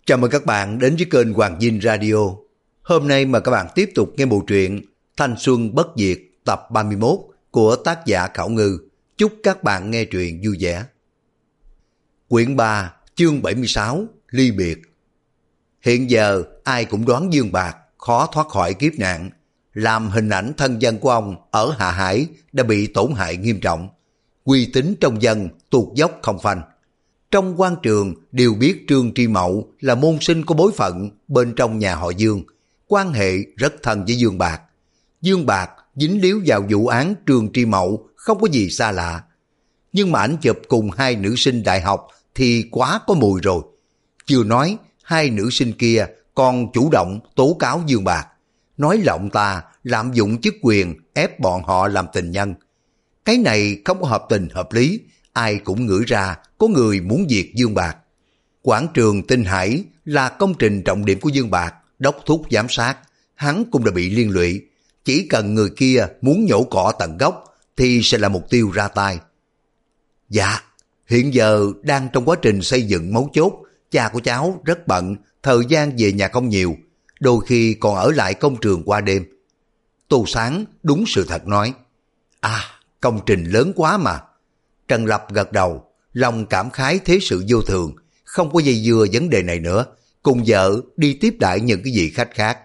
Chào mừng các bạn đến với kênh Hoàng Dinh Radio. Hôm nay mời các bạn tiếp tục nghe bộ truyện Thanh Xuân Bất Diệt tập 31 của tác giả Khảo Ngư. Chúc các bạn nghe truyện vui vẻ. Quyển 3, chương 76, Ly Biệt. Hiện giờ ai cũng đoán Dương Bạc khó thoát khỏi kiếp nạn, làm hình ảnh thân dân của ông ở Hạ Hải đã bị tổn hại nghiêm trọng. Uy tín trong dân tuột dốc không phanh. Trong quan trường đều biết Trương Tri Mậu là môn sinh có bối phận bên trong nhà họ Dương, quan hệ rất thân với Dương Bạc. Dương Bạc dính líu vào vụ án Trương Tri Mậu không có gì xa lạ. Nhưng mà ảnh chụp cùng hai nữ sinh đại học thì quá có mùi rồi. Chưa nói hai nữ sinh kia còn chủ động tố cáo Dương Bạc, nói là ông ta lạm dụng chức quyền ép bọn họ làm tình nhân. Cái này không có hợp tình hợp lý, ai cũng ngửi ra có người muốn diệt Dương Bạc. Quảng trường Tinh Hải là công trình trọng điểm của Dương Bạc, đốc thúc giám sát, hắn cũng đã bị liên lụy. Chỉ cần người kia muốn nhổ cỏ tận gốc thì sẽ là mục tiêu ra tay. Dạ, hiện giờ đang trong quá trình xây dựng mấu chốt, cha của cháu rất bận, thời gian về nhà không nhiều, đôi khi còn ở lại công trường qua đêm. Tô Sáng đúng sự thật nói. À, công trình lớn quá mà. Trần Lập gật đầu, lòng cảm khái thế sự vô thường, không có dây dưa vấn đề này nữa, cùng vợ đi tiếp đãi những cái vị khách khác.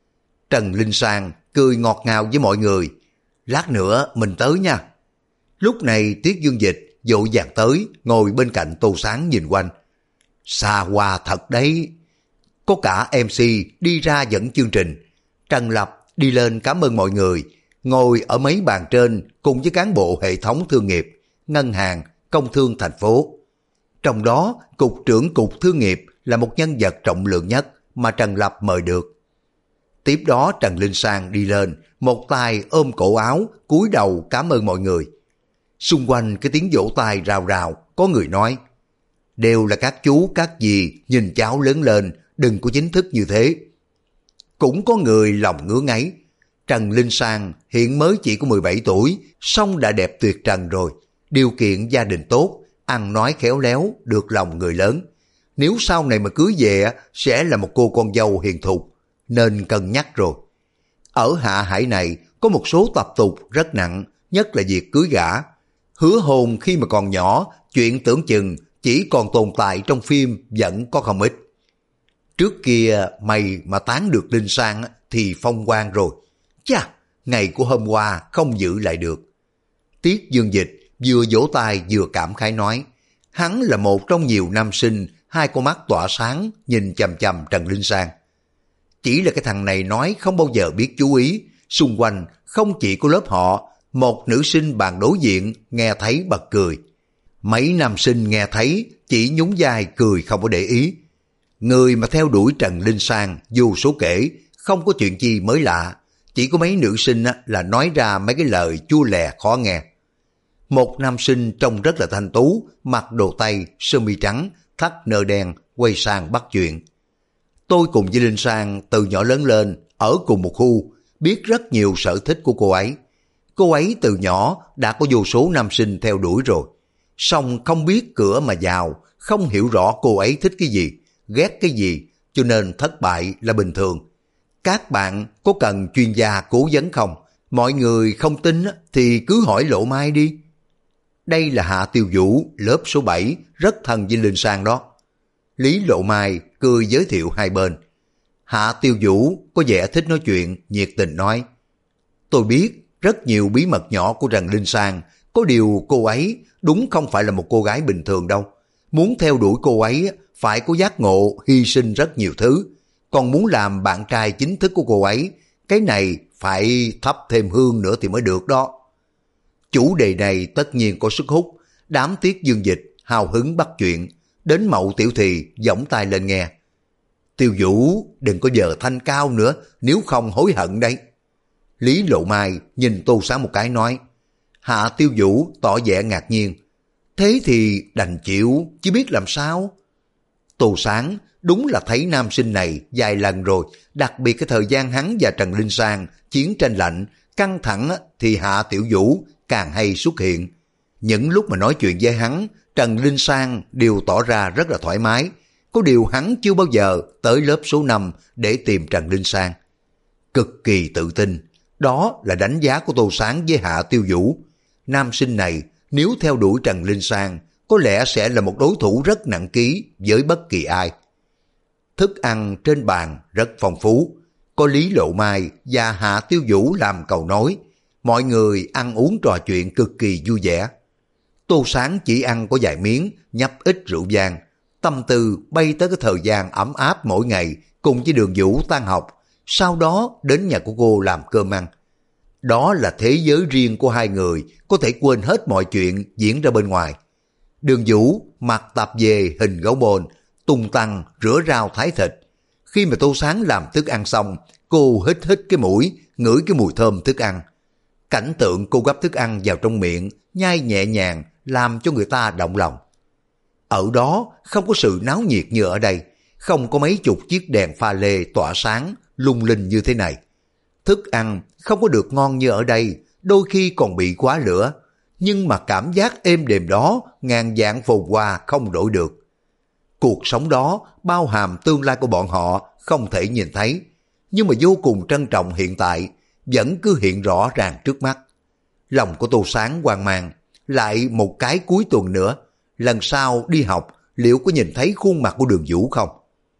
Trần Linh Sang cười ngọt ngào với mọi người. Lát nữa mình tới nha. Lúc này Tiết Dương Dịch vội vàng tới, ngồi bên cạnh Tô Sáng nhìn quanh. Xa hoa thật đấy. Có cả MC đi ra dẫn chương trình. Trần Lập đi lên cảm ơn mọi người, ngồi ở mấy bàn trên cùng với cán bộ hệ thống thương nghiệp, ngân hàng, công thương thành phố. Trong đó, cục trưởng cục thương nghiệp là một nhân vật trọng lượng nhất mà Trần Lập mời được. Tiếp đó Trần Linh Sang đi lên, một tay ôm cổ áo, cúi đầu cảm ơn mọi người. Xung quanh cái tiếng vỗ tay rào rào, có người nói, đều là các chú các dì nhìn cháu lớn lên, đừng có chính thức như thế. Cũng có người lòng ngứa ngáy. Trần Linh Sang hiện mới chỉ có 17 tuổi, song đã đẹp tuyệt trần rồi. Điều kiện gia đình tốt, ăn nói khéo léo, được lòng người lớn. Nếu sau này mà cưới về sẽ là một cô con dâu hiền thục, nên cân nhắc rồi. Ở Hạ Hải này có một số tập tục rất nặng, nhất là việc cưới gả. Hứa hôn khi mà còn nhỏ, chuyện tưởng chừng chỉ còn tồn tại trong phim vẫn có không ít. Trước kia mày mà tán được Linh Sang thì phong quang rồi. Chà, ngày của hôm qua không giữ lại được. Tiết Dương Dịch vừa vỗ tay vừa cảm khái nói, hắn là một trong nhiều nam sinh, hai con mắt tỏa sáng nhìn chằm chằm Trần Linh Sang. Chỉ là cái thằng này nói không bao giờ biết chú ý, xung quanh không chỉ có lớp họ, một nữ sinh bàn đối diện nghe thấy bật cười. Mấy nam sinh nghe thấy chỉ nhún vai cười không có để ý. Người mà theo đuổi Trần Linh Sang vô số kể, không có chuyện gì mới lạ, chỉ có mấy nữ sinh là nói ra mấy cái lời chua lè khó nghe. Một nam sinh trông rất là thanh tú, mặc đồ tây, sơ mi trắng, thắt nơ đen, quay sang bắt chuyện. Tôi cùng với Linh Sang từ nhỏ lớn lên, ở cùng một khu, biết rất nhiều sở thích của cô ấy. Cô ấy từ nhỏ đã có vô số nam sinh theo đuổi rồi. Song không biết cửa mà vào, không hiểu rõ cô ấy thích cái gì, ghét cái gì, cho nên thất bại là bình thường. Các bạn có cần chuyên gia cố vấn không? Mọi người không tin thì cứ hỏi Lộ Mai đi. Đây là Hạ Tiêu Vũ, lớp số 7, rất thân với Linh Sang đó. Lý Lộ Mai cười giới thiệu hai bên. Hạ Tiêu Vũ có vẻ thích nói chuyện, nhiệt tình nói. Tôi biết rất nhiều bí mật nhỏ của Trần Linh Sang, có điều cô ấy đúng không phải là một cô gái bình thường đâu. Muốn theo đuổi cô ấy phải có giác ngộ, hy sinh rất nhiều thứ. Còn muốn làm bạn trai chính thức của cô ấy, cái này phải thắp thêm hương nữa thì mới được đó. Chủ đề này tất nhiên có sức hút, đám Tiết Dương Dịch hào hứng bắt chuyện, đến Mậu Tiểu Thì giỏng tay lên nghe. Tiêu Vũ đừng có giờ thanh cao nữa, nếu không hối hận đấy. Lý Lộ Mai nhìn Tô Sáng một cái nói. Hạ Tiêu Vũ tỏ vẻ ngạc nhiên. Thế thì đành chịu, chứ biết làm sao. Tô Sáng đúng là thấy nam sinh này vài lần rồi, đặc biệt cái thời gian hắn và Trần Linh Sang chiến tranh lạnh, căng thẳng thì Hạ Tiểu Vũ càng hay xuất hiện. Những lúc mà nói chuyện với hắn, Trần Linh Sang đều tỏ ra rất là thoải mái, Có điều hắn chưa bao giờ tới lớp số 5 để tìm Trần Linh Sang. Cực kỳ tự tin, đó là đánh giá của Tô Sáng với Hạ Tiêu Vũ. Nam sinh này nếu theo đuổi Trần Linh Sang có lẽ sẽ là một đối thủ rất nặng ký với bất kỳ ai. Thức ăn trên bàn rất phong phú, có Lý Lộ Mai và Hạ Tiêu Vũ làm cầu nối, mọi người ăn uống trò chuyện cực kỳ vui vẻ. Tô Sáng chỉ ăn có vài miếng, nhấp ít rượu vang, tâm tư bay tới cái thời gian ấm áp mỗi ngày cùng với Đường Vũ tan học, sau đó đến nhà của cô làm cơm ăn. Đó là thế giới riêng của hai người, có thể quên hết mọi chuyện diễn ra bên ngoài. Đường Vũ mặc tạp dề hình gấu bồn, tung tăng rửa rau thái thịt. Khi mà Tô Sáng làm thức ăn xong, cô hít hít cái mũi, ngửi cái mùi thơm thức ăn. Cảnh tượng cô gắp thức ăn vào trong miệng, nhai nhẹ nhàng, làm cho người ta động lòng. Ở đó không có sự náo nhiệt như ở đây, không có mấy chục chiếc đèn pha lê tỏa sáng, lung linh như thế này. Thức ăn không có được ngon như ở đây, đôi khi còn bị quá lửa, nhưng mà cảm giác êm đềm đó ngàn vạn phồn hoa không đổi được. Cuộc sống đó bao hàm tương lai của bọn họ không thể nhìn thấy, nhưng mà vô cùng trân trọng hiện tại, vẫn cứ hiện rõ ràng trước mắt. Lòng của Tô Sáng hoang mang, lại một cái cuối tuần nữa, lần sau đi học liệu có nhìn thấy khuôn mặt của Đường Vũ không?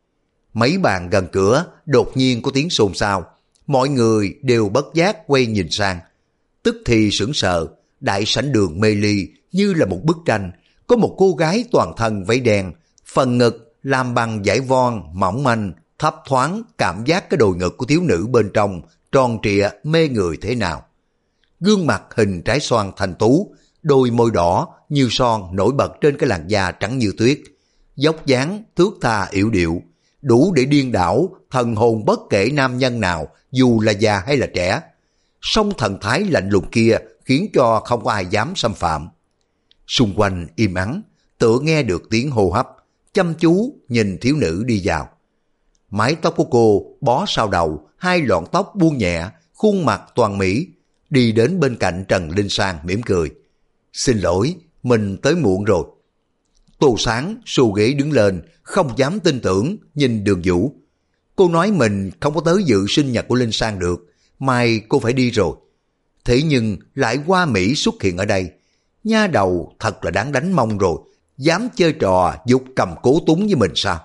Mấy bàn gần cửa đột nhiên có tiếng xôn xao, mọi người đều bất giác quay nhìn sang. Tức thì sững sờ, đại sảnh đường mê ly như là một bức tranh, có một cô gái toàn thân váy đen, phần ngực làm bằng vải von mỏng manh, thấp thoáng cảm giác cái đồi ngực của thiếu nữ bên trong tròn trịa mê người thế nào. Gương mặt hình trái xoan thanh tú, đôi môi đỏ như son nổi bật trên cái làn da trắng như tuyết, dốc dáng thướt tha yểu điệu, đủ để điên đảo thần hồn bất kể nam nhân nào dù là già hay là trẻ. Song thần thái lạnh lùng kia khiến cho không có ai dám xâm phạm. Xung quanh im ắng, tựa nghe được tiếng hô hấp, chăm chú nhìn thiếu nữ đi vào. Mái tóc của cô bó sau đầu, hai lọn tóc buông nhẹ, khuôn mặt toàn mỹ, đi đến bên cạnh Trần Linh Sang mỉm cười. Xin lỗi, mình tới muộn rồi. Tô Sáng xô ghế đứng lên, không dám tin tưởng nhìn Đường Vũ. Cô nói mình không có tới dự sinh nhật của Linh Sang được, mai cô phải đi rồi. Thế nhưng lại qua Mỹ xuất hiện ở đây. Nha đầu thật là đáng đánh mông rồi, dám chơi trò dục cầm cố túng với mình sao?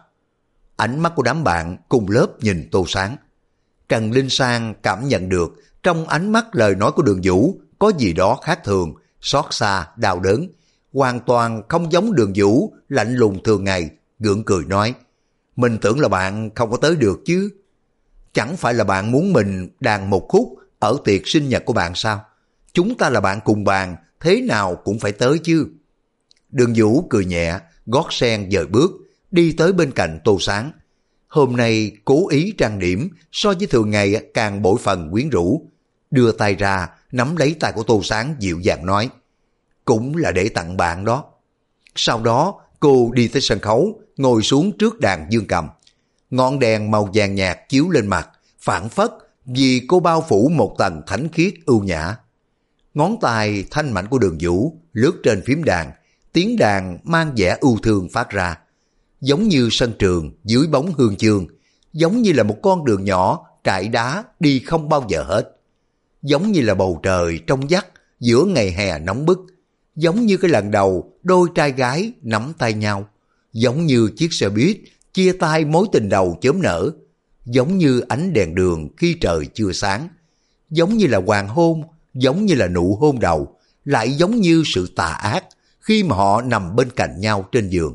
Ánh mắt của đám bạn cùng lớp nhìn Tô Sáng. Trần Linh Sang cảm nhận được trong ánh mắt lời nói của Đường Vũ có gì đó khác thường, xót xa, đau đớn. Hoàn toàn không giống Đường Vũ lạnh lùng thường ngày, gượng cười nói: mình tưởng là bạn không có tới được chứ. Chẳng phải là bạn muốn mình đàn một khúc ở tiệc sinh nhật của bạn sao? Chúng ta là bạn cùng bàn, thế nào cũng phải tới chứ. Đường Vũ cười nhẹ, gót sen dời bước, đi tới bên cạnh Tô Sáng. Hôm nay cố ý trang điểm, so với thường ngày càng bội phần quyến rũ. Đưa tay ra, nắm lấy tay của Tô Sáng dịu dàng nói: cũng là để tặng bạn đó. Sau đó cô đi tới sân khấu, ngồi xuống trước đàn dương cầm. Ngọn đèn màu vàng nhạt chiếu lên mặt, phảng phất vì cô bao phủ một tầng thánh khiết ưu nhã. Ngón tay thanh mảnh của Đường Vũ lướt trên phím đàn, tiếng đàn mang vẻ ưu thương phát ra. Giống như sân trường dưới bóng hương chương, giống như là một con đường nhỏ trải đá đi không bao giờ hết. Giống như là bầu trời trong vắt giữa ngày hè nóng bức, giống như cái lần đầu đôi trai gái nắm tay nhau, giống như chiếc xe buýt chia tay mối tình đầu chớm nở, giống như ánh đèn đường khi trời chưa sáng, giống như là hoàng hôn, giống như là nụ hôn đầu, lại giống như sự tà ác khi mà họ nằm bên cạnh nhau trên giường.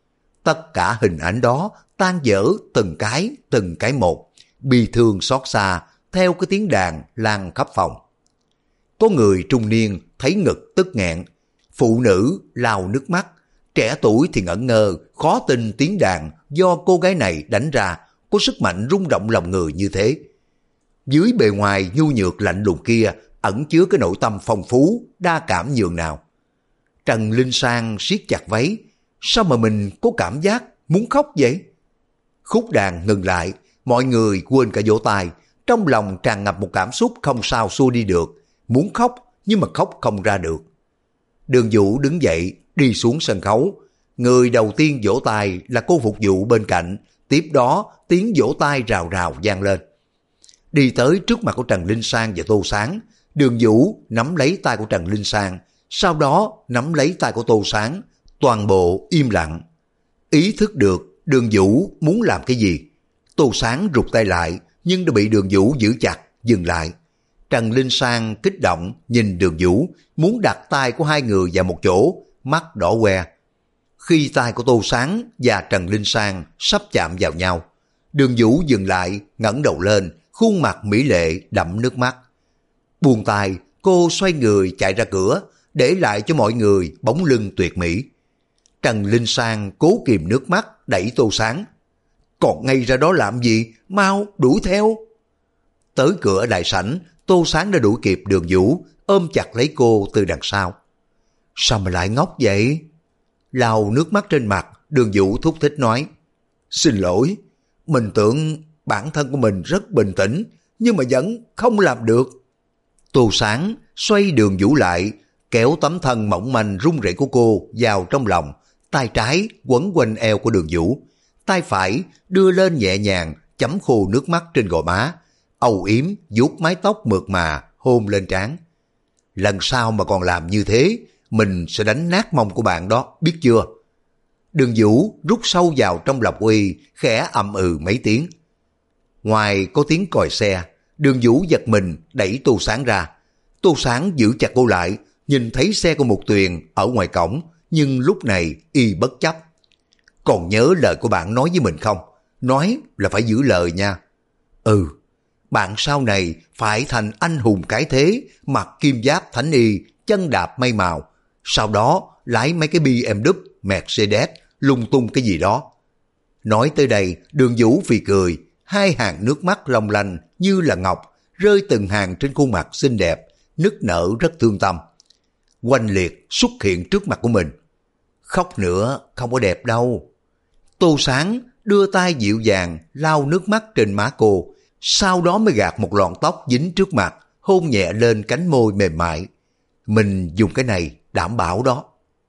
Tất cả hình ảnh đó tan vỡ từng cái một, bi thương xót xa theo cái tiếng đàn lan khắp phòng. Có người trung niên thấy ngực tức nghẹn, phụ nữ lau nước mắt, trẻ tuổi thì ngẩn ngơ, khó tin tiếng đàn do cô gái này đánh ra có sức mạnh rung động lòng người như thế. Dưới bề ngoài nhu nhược lạnh lùng kia ẩn chứa cái nội tâm phong phú, đa cảm nhường nào. Trần Linh Sang siết chặt váy, sao mà mình có cảm giác muốn khóc vậy? Khúc đàn ngừng lại, mọi người quên cả vỗ tay, trong lòng tràn ngập một cảm xúc không sao xua đi được, muốn khóc nhưng mà khóc không ra được. Đường Vũ đứng dậy, đi xuống sân khấu, Người đầu tiên vỗ tay là cô phục vụ bên cạnh, tiếp đó tiếng vỗ tay rào rào vang lên. Đi tới trước mặt của Trần Linh Sang và Tô Sáng, Đường Vũ nắm lấy tay của Trần Linh Sang, sau đó nắm lấy tay của Tô Sáng, toàn bộ im lặng. Ý thức được Đường Vũ muốn làm cái gì. Tô Sáng rụt tay lại, nhưng đã bị Đường Vũ giữ chặt, dừng lại. Trần Linh Sang kích động nhìn Đường Vũ, muốn đặt tay của hai người vào một chỗ, mắt đỏ que. Khi tay của Tô Sáng và Trần Linh Sang sắp chạm vào nhau, Đường Vũ dừng lại, ngẩng đầu lên, khuôn mặt mỹ lệ đẫm nước mắt. Buông tay, cô xoay người chạy ra cửa, để lại cho mọi người bóng lưng tuyệt mỹ. Trần Linh Sang cố kìm nước mắt đẩy Tô Sáng. Còn ngay ra đó làm gì, mau đuổi theo. Tới cửa đại sảnh, Tô Sáng đã đuổi kịp Đường Vũ, ôm chặt lấy cô từ đằng sau. Sao mà lại ngốc vậy? Lau nước mắt trên mặt, Đường Vũ thúc thích nói. Xin lỗi, mình tưởng bản thân của mình rất bình tĩnh, nhưng mà vẫn không làm được. Tô Sáng xoay Đường Vũ lại, kéo tấm thân mỏng manh run rẩy của cô vào trong lòng, tay trái quấn quanh eo của Đường Vũ, tay phải đưa lên nhẹ nhàng chấm khô nước mắt trên gò má, âu yếm vuốt mái tóc mượt mà hôn lên trán. Lần sau mà còn làm như thế, mình sẽ đánh nát mông của bạn đó, biết chưa? Đường Vũ rút sâu vào trong lòng Uy, khẽ ậm ừ mấy tiếng. Ngoài có tiếng còi xe, Đường Vũ giật mình đẩy Tô Sáng ra. Tô Sáng giữ chặt cô lại, nhìn thấy xe của Mục Tuyền ở ngoài cổng, nhưng lúc này y bất chấp. Còn nhớ lời của bạn nói với mình không? Nói là phải giữ lời nha. Ừ, bạn sau này phải thành anh hùng cái thế, mặc kim giáp thánh y, chân đạp mây màu, sau đó lái mấy cái BMW, Mercedes, lung tung cái gì đó. Nói tới đây, Đường Vũ phì cười, hai hàng nước mắt long lanh như là ngọc, rơi từng hàng trên khuôn mặt xinh đẹp, nức nở rất thương tâm. Oanh Liệt xuất hiện trước mặt của mình. Khóc nữa không có đẹp đâu. Tô Sáng đưa tay dịu dàng lau nước mắt trên má cô, sau đó mới gạt một lọn tóc dính trước mặt, hôn nhẹ lên cánh môi mềm mại. Mình dùng cái này đảm bảo đó.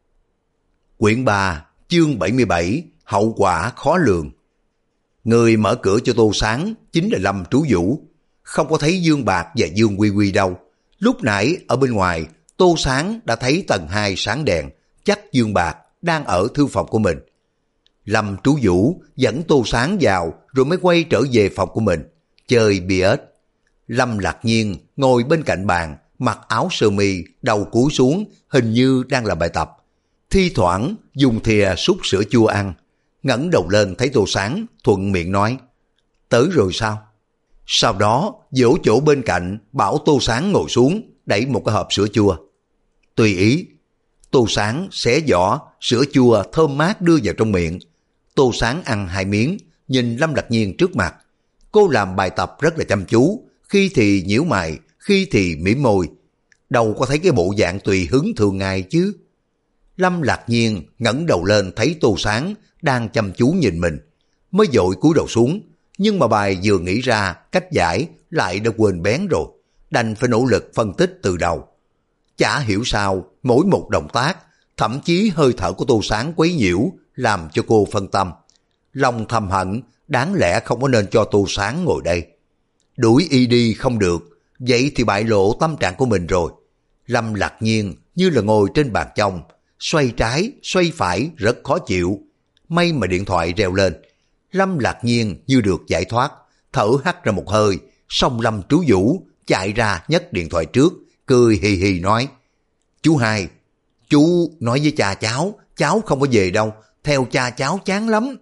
Quyển 3, chương 77, hậu quả khó lường. Người mở cửa cho Tô Sáng chính là Lâm Trú Vũ. Không có thấy Dương Bạc và Dương Quy Quy đâu. Lúc nãy ở bên ngoài, Tô Sáng đã thấy tầng 2 sáng đèn, chắc Dương Bạc đang ở thư phòng của mình. Lâm Trú Vũ dẫn Tô Sáng vào rồi mới quay trở về phòng của mình, chơi bia ếch. Lâm Lạc Nhiên ngồi bên cạnh bàn, mặc áo sơ mi, đầu cúi xuống, hình như đang làm bài tập. Thi thoảng dùng thìa xúc sữa chua ăn, ngẩng đầu lên thấy Tô Sáng, thuận miệng nói, tới rồi sao? Sau đó vỗ chỗ bên cạnh, bảo Tô Sáng ngồi xuống, đẩy một cái hộp sữa chua. Tùy ý. Tô Sáng xé vỏ, sữa chua thơm mát đưa vào trong miệng. Tô Sáng ăn 2 miếng, nhìn Lâm Lạc Nhiên trước mặt. Cô làm bài tập rất là chăm chú, khi thì nhíu mày, khi thì mỉm môi. Đâu có thấy cái bộ dạng tùy hứng thường ngày chứ. Lâm Lạc Nhiên ngẩng đầu lên thấy Tô Sáng đang chăm chú nhìn mình, mới vội cúi đầu xuống, nhưng mà bài vừa nghĩ ra cách giải lại đã quên bén rồi, đành phải nỗ lực phân tích từ đầu. Chả hiểu sao mỗi một động tác, thậm chí hơi thở của Tô Sáng quấy nhiễu, làm cho cô phân tâm. Lòng thầm hận, đáng lẽ không có nên cho Tô Sáng ngồi đây. Đuổi y đi không được, vậy thì bại lộ tâm trạng của mình rồi. Lâm Lạc Nhiên như là ngồi trên bàn trong, xoay trái, xoay phải rất khó chịu. May mà điện thoại reo lên. Lâm Lạc Nhiên như được giải thoát, thở hắt ra một hơi, xong Lâm Trú Vũ chạy ra nhấc điện thoại trước, cười hì hì nói, chú Hai, chú nói với cha cháu không có về đâu, theo cha cháu chán lắm.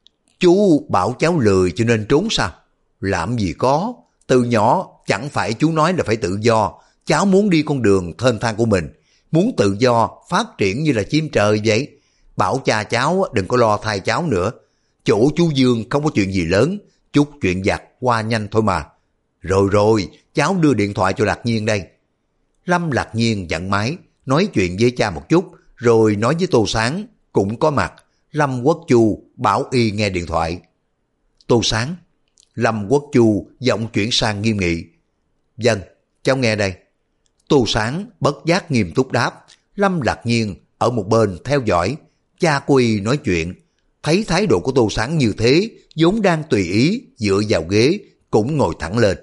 Chú bảo cháu lười cho nên trốn sao? Làm gì có, từ nhỏ chẳng phải chú nói là phải tự do, cháu muốn đi con đường thênh thang của mình, muốn tự do, phát triển như là chim trời vậy. Bảo cha cháu đừng có lo thay cháu nữa, chỗ chú Dương không có chuyện gì lớn, chút chuyện vặt qua nhanh thôi mà. Rồi, cháu đưa điện thoại cho Lạc Nhiên đây. Lâm Lạc Nhiên nhận máy, nói chuyện với cha một chút, rồi nói với Tô Sáng, cũng có mặt. Lâm Quốc Chu bảo y nghe điện thoại. Tô Sáng. Lâm Quốc Chu giọng chuyển sang nghiêm nghị. Vâng, cháu nghe đây. Tô Sáng bất giác nghiêm túc đáp. Lâm Lạc Nhiên ở một bên theo dõi. Cha của y nói chuyện, thấy thái độ của Tô Sáng như thế, vốn đang tùy ý dựa vào ghế, cũng ngồi thẳng lên.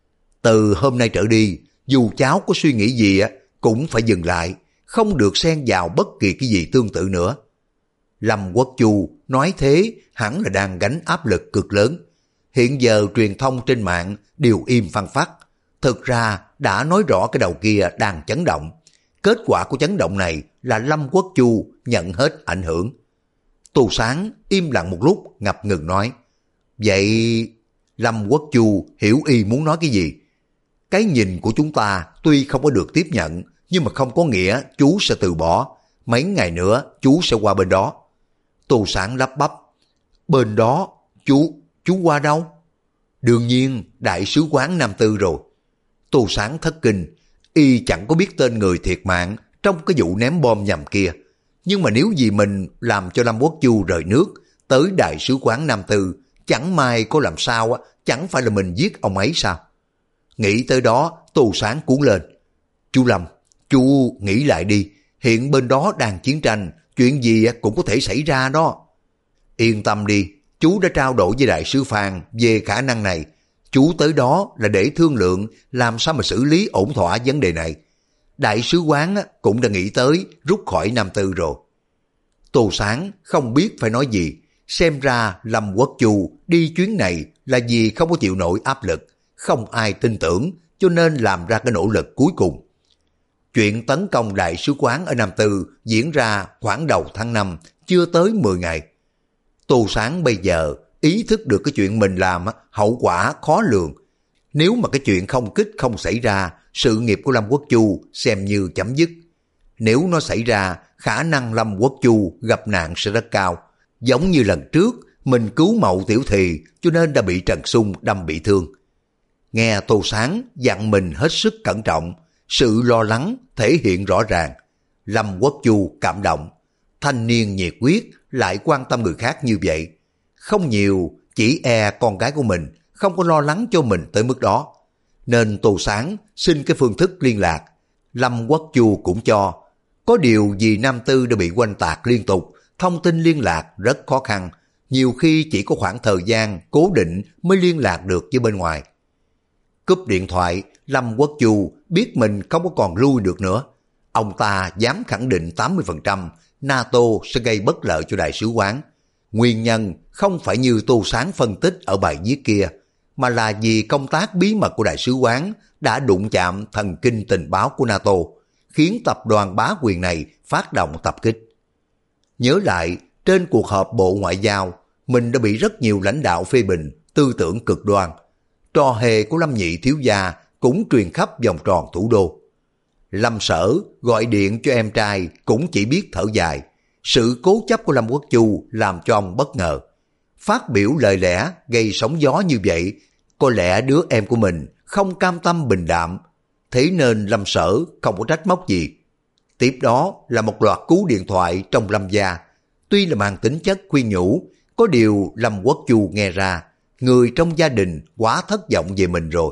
Từ hôm nay trở đi, dù cháu có suy nghĩ gì cũng phải dừng lại, không được xen vào bất kỳ cái gì tương tự nữa. Lâm Quốc Chu nói thế hẳn là đang gánh áp lực cực lớn. Hiện giờ truyền thông trên mạng đều im phăng phắc. Thực ra đã nói rõ cái đầu kia đang chấn động. Kết quả của chấn động này là Lâm Quốc Chu nhận hết ảnh hưởng. Tô Sáng im lặng một lúc ngập ngừng nói. Vậy Lâm Quốc Chu hiểu y muốn nói cái gì? Cái nhìn của chúng ta tuy không có được tiếp nhận, nhưng mà không có nghĩa chú sẽ từ bỏ. Mấy ngày nữa chú sẽ qua bên đó. Tô Sáng lắp bắp. Bên đó? Chú qua đâu? Đương nhiên đại sứ quán Nam Tư rồi. Tô Sáng thất kinh. Y chẳng có biết tên người thiệt mạng trong cái vụ ném bom nhầm kia. Nhưng mà nếu vì mình làm cho Lâm Quốc Chu rời nước tới đại sứ quán Nam Tư, chẳng may có làm sao chẳng phải là mình giết ông ấy sao? Nghĩ tới đó, Tô Sáng cuốn lên. Chú Lâm, chú nghĩ lại đi, hiện bên đó đang chiến tranh, chuyện gì cũng có thể xảy ra đó. Yên tâm đi, chú đã trao đổi với đại sứ Phan về khả năng này. Chú tới đó là để thương lượng làm sao mà xử lý ổn thỏa vấn đề này. Đại sứ quán cũng đã nghĩ tới rút khỏi Nam Tư rồi. Tô Sáng không biết phải nói gì. Xem ra Lâm Quốc Chu đi chuyến này là vì không có chịu nổi áp lực. Không ai tin tưởng cho nên làm ra cái nỗ lực cuối cùng. Chuyện tấn công đại sứ quán ở Nam Tư diễn ra khoảng đầu tháng 5, chưa tới 10 ngày. Tô Sáng bây giờ ý thức được cái chuyện mình làm hậu quả khó lường. Nếu mà cái chuyện không kích không xảy ra, sự nghiệp của Lâm Quốc Chu xem như chấm dứt. Nếu nó xảy ra, khả năng Lâm Quốc Chu gặp nạn sẽ rất cao. Giống như lần trước, mình cứu Mậu Tiểu Thì cho nên đã bị Trần Xung đâm bị thương. Nghe Tô Sáng dặn mình hết sức cẩn trọng, sự lo lắng thể hiện rõ ràng. Lâm Quốc Chu cảm động. Thanh niên nhiệt huyết lại quan tâm người khác như vậy. Không nhiều, chỉ con gái của mình không có lo lắng cho mình tới mức đó. Nên Tô Sáng xin cái phương thức liên lạc. Lâm Quốc Chu cũng cho. Có điều vì Nam Tư đã bị oanh tạc liên tục, thông tin liên lạc rất khó khăn. Nhiều khi chỉ có khoảng thời gian cố định mới liên lạc được với bên ngoài. Cúp điện thoại, Lâm Quốc Chu biết mình không có còn lui được nữa. Ông ta dám khẳng định 80% NATO sẽ gây bất lợi cho đại sứ quán. Nguyên nhân không phải như Tô Sáng phân tích ở bài viết kia, mà là vì công tác bí mật của đại sứ quán đã đụng chạm thần kinh tình báo của NATO, khiến tập đoàn bá quyền này phát động tập kích. Nhớ lại, trên cuộc họp Bộ Ngoại giao, mình đã bị rất nhiều lãnh đạo phê bình, tư tưởng cực đoan. Trò hề của Lâm Nhị thiếu gia cũng truyền khắp vòng tròn thủ đô. Lâm Sở gọi điện cho em trai cũng chỉ biết thở dài. Sự cố chấp của Lâm Quốc Chu làm cho ông bất ngờ. Phát biểu lời lẽ gây sóng gió như vậy, có lẽ đứa em của mình không cam tâm bình đạm, thế nên Lâm Sở không có trách móc gì. Tiếp đó là một loạt cú điện thoại trong Lâm gia. Tuy là mang tính chất khuyên nhủ, có điều Lâm Quốc Chu nghe ra, người trong gia đình quá thất vọng về mình rồi.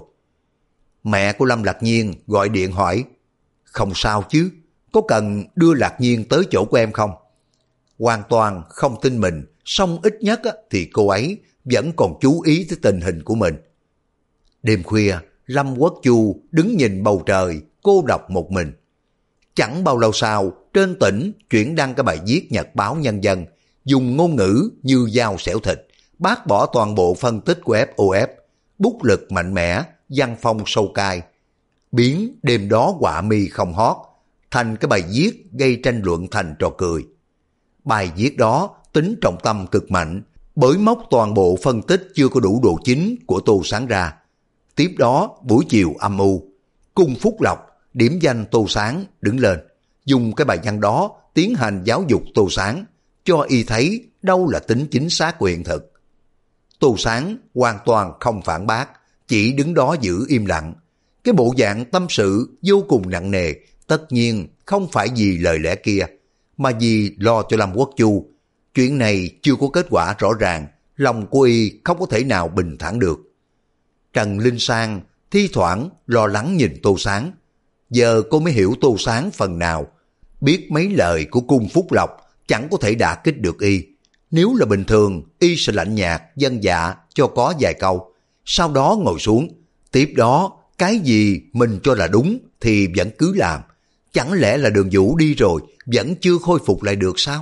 Mẹ của Lâm Lạc Nhiên gọi điện hỏi, không sao chứ, có cần đưa Lạc Nhiên tới chỗ của em không? Hoàn toàn không tin mình, song ít nhất thì cô ấy vẫn còn chú ý tới tình hình của mình. Đêm khuya, Lâm Quốc Chu đứng nhìn bầu trời, cô độc một mình. Chẳng bao lâu sau, trên tỉnh chuyển đăng cái bài viết nhật báo Nhân dân, dùng ngôn ngữ như dao xẻo thịt, bác bỏ toàn bộ phân tích của FOF, bút lực mạnh mẽ, văn phong sâu cay, biến đêm đó họa mi không hót, thành cái bài viết gây tranh luận thành trò cười. Bài viết đó tính trọng tâm cực mạnh, bới móc toàn bộ phân tích chưa có đủ độ chính của Tô Sáng ra. Tiếp đó, buổi chiều âm u, Cung Phúc Lộc điểm danh Tô Sáng đứng lên, dùng cái bài văn đó tiến hành giáo dục Tô Sáng, cho y thấy đâu là tính chính xác của hiện thực. Tô Sáng hoàn toàn không phản bác, chỉ đứng đó giữ im lặng. Cái bộ dạng tâm sự vô cùng nặng nề, tất nhiên không phải vì lời lẽ kia, mà vì lo cho Lâm Quốc Chu. Chuyện này chưa có kết quả rõ ràng, lòng của y không có thể nào bình thản được. Trần Linh Sang thi thoảng lo lắng nhìn Tô Sáng. Giờ cô mới hiểu Tô Sáng phần nào, biết mấy lời của Cung Phúc Lộc chẳng có thể đả kích được y. Nếu là bình thường, y sẽ lạnh nhạt, dân dạ cho có vài câu, sau đó ngồi xuống. Tiếp đó, cái gì mình cho là đúng thì vẫn cứ làm. Chẳng lẽ là Đường Vũ đi rồi, vẫn chưa khôi phục lại được sao?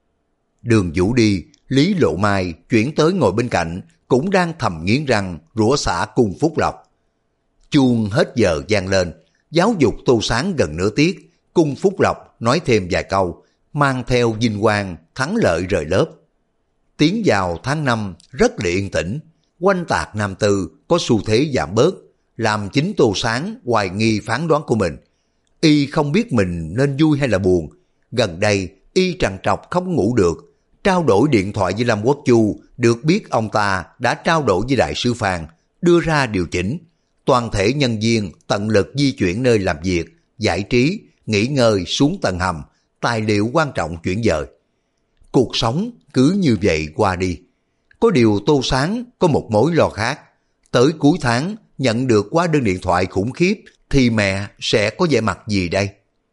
Đường Vũ đi, Lý Lộ Mai chuyển tới ngồi bên cạnh, cũng đang thầm nghiến răng, rủa xả Cung Phúc Lộc. Chuông hết giờ vang lên, giáo dục tô sáng gần nửa tiết, Cung Phúc Lộc nói thêm vài câu, mang theo vinh quang thắng lợi rời lớp. Tiến vào tháng 5 rất là yên tĩnh, oanh tạc nam tư có xu thế giảm bớt, làm chính tô sáng hoài nghi phán đoán của mình. Y không biết mình nên vui hay là buồn. Gần đây y trằn trọc không ngủ được, trao đổi điện thoại với Lâm Quốc Chu, được biết ông ta đã trao đổi với đại sứ Phan, đưa ra điều chỉnh. Toàn thể nhân viên tận lực di chuyển nơi làm việc, giải trí, nghỉ ngơi xuống tầng hầm, tài liệu quan trọng chuyển dời. Cuộc sống cứ như vậy qua đi. Có điều tô sáng có một mối lo khác. Tới cuối tháng nhận được quá đơn điện thoại khủng khiếp thì mẹ sẽ có vẻ mặt gì đây?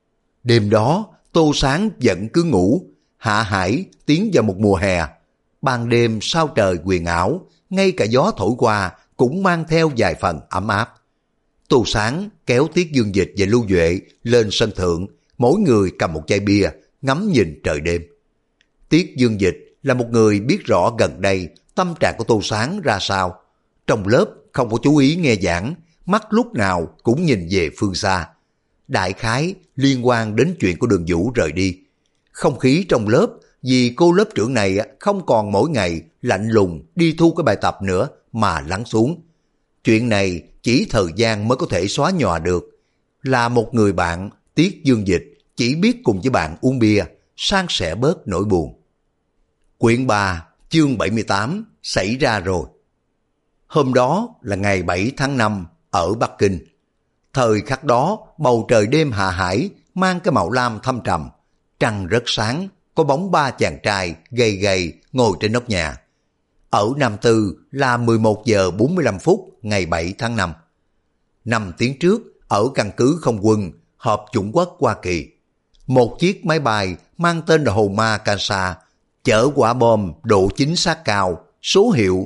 Đêm đó tô sáng vẫn cứ ngủ. Hạ Hải tiến vào một mùa hè. Ban đêm sao trời huyền ảo, ngay cả gió thổi qua cũng mang theo vài phần ấm áp. Tô sáng kéo Tiết Dương Dịch và Lưu Duệ lên sân thượng, mỗi người cầm một chai bia, ngắm nhìn trời đêm. Tiết Dương Dịch là một người biết rõ gần đây tâm trạng của Tô Sáng ra sao. Trong lớp không có chú ý nghe giảng, mắt lúc nào cũng nhìn về phương xa. Đại khái liên quan đến chuyện của Đường Vũ rời đi. Không khí trong lớp vì cô lớp trưởng này không còn mỗi ngày lạnh lùng đi thu cái bài tập nữa mà lắng xuống. Chuyện này chỉ thời gian mới có thể xóa nhòa được. Là một người bạn, Tiết Dương Dịch chỉ biết cùng với bạn uống bia, san sẻ bớt nỗi buồn. Quyển 3, chương 78 xảy ra rồi. Hôm đó là ngày 7 tháng 5 ở Bắc Kinh. Thời khắc đó bầu trời đêm Hạ Hải mang cái màu lam thâm trầm, trăng rất sáng, có bóng ba chàng trai gầy gầy ngồi trên nóc nhà. Ở Nam Tư là 11 giờ 45 phút ngày 7 tháng 5. 5 tiếng trước, ở căn cứ không quân, Hợp chủng quốc Hoa Kỳ, một chiếc máy bay mang tên là Hồn Ma Kansa chở quả bom độ chính xác cao, số hiệu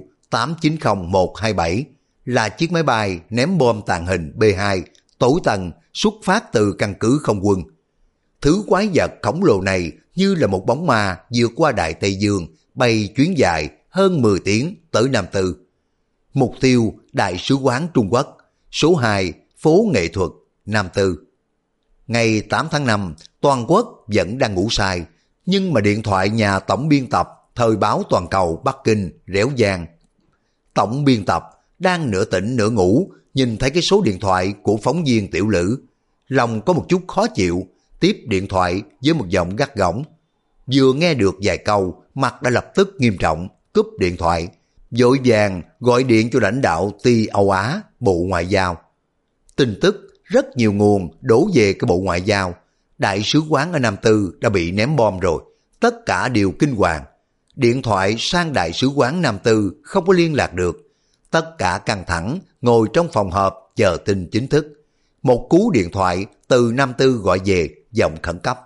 890127, là chiếc máy bay ném bom tàng hình B-2 tối tầng xuất phát từ căn cứ không quân. Thứ quái vật khổng lồ này như là một bóng ma vượt qua Đại Tây Dương, bay chuyến dài hơn 10 tiếng tới Nam Tư. Mục tiêu Đại sứ quán Trung Quốc, số 2, phố nghệ thuật, Nam Tư. Ngày 8 tháng 5, toàn quốc vẫn đang ngủ say, nhưng mà điện thoại nhà tổng biên tập Thời báo Toàn cầu Bắc Kinh réo vang. Tổng biên tập đang nửa tỉnh nửa ngủ, nhìn thấy cái số điện thoại của phóng viên Tiểu Lữ. Lòng có một chút khó chịu, tiếp điện thoại với một giọng gắt gỏng. Vừa nghe được vài câu, mặt đã lập tức nghiêm trọng, cúp điện thoại, vội vàng gọi điện cho lãnh đạo Ti Âu Á, Bộ Ngoại giao. Tin tức rất nhiều nguồn đổ về cái Bộ Ngoại giao. Đại sứ quán ở Nam Tư đã bị ném bom rồi, tất cả đều kinh hoàng. Điện thoại sang Đại sứ quán Nam Tư không có liên lạc được. Tất cả căng thẳng ngồi trong phòng họp chờ tin chính thức. Một cú điện thoại từ Nam Tư gọi về, giọng khẩn cấp.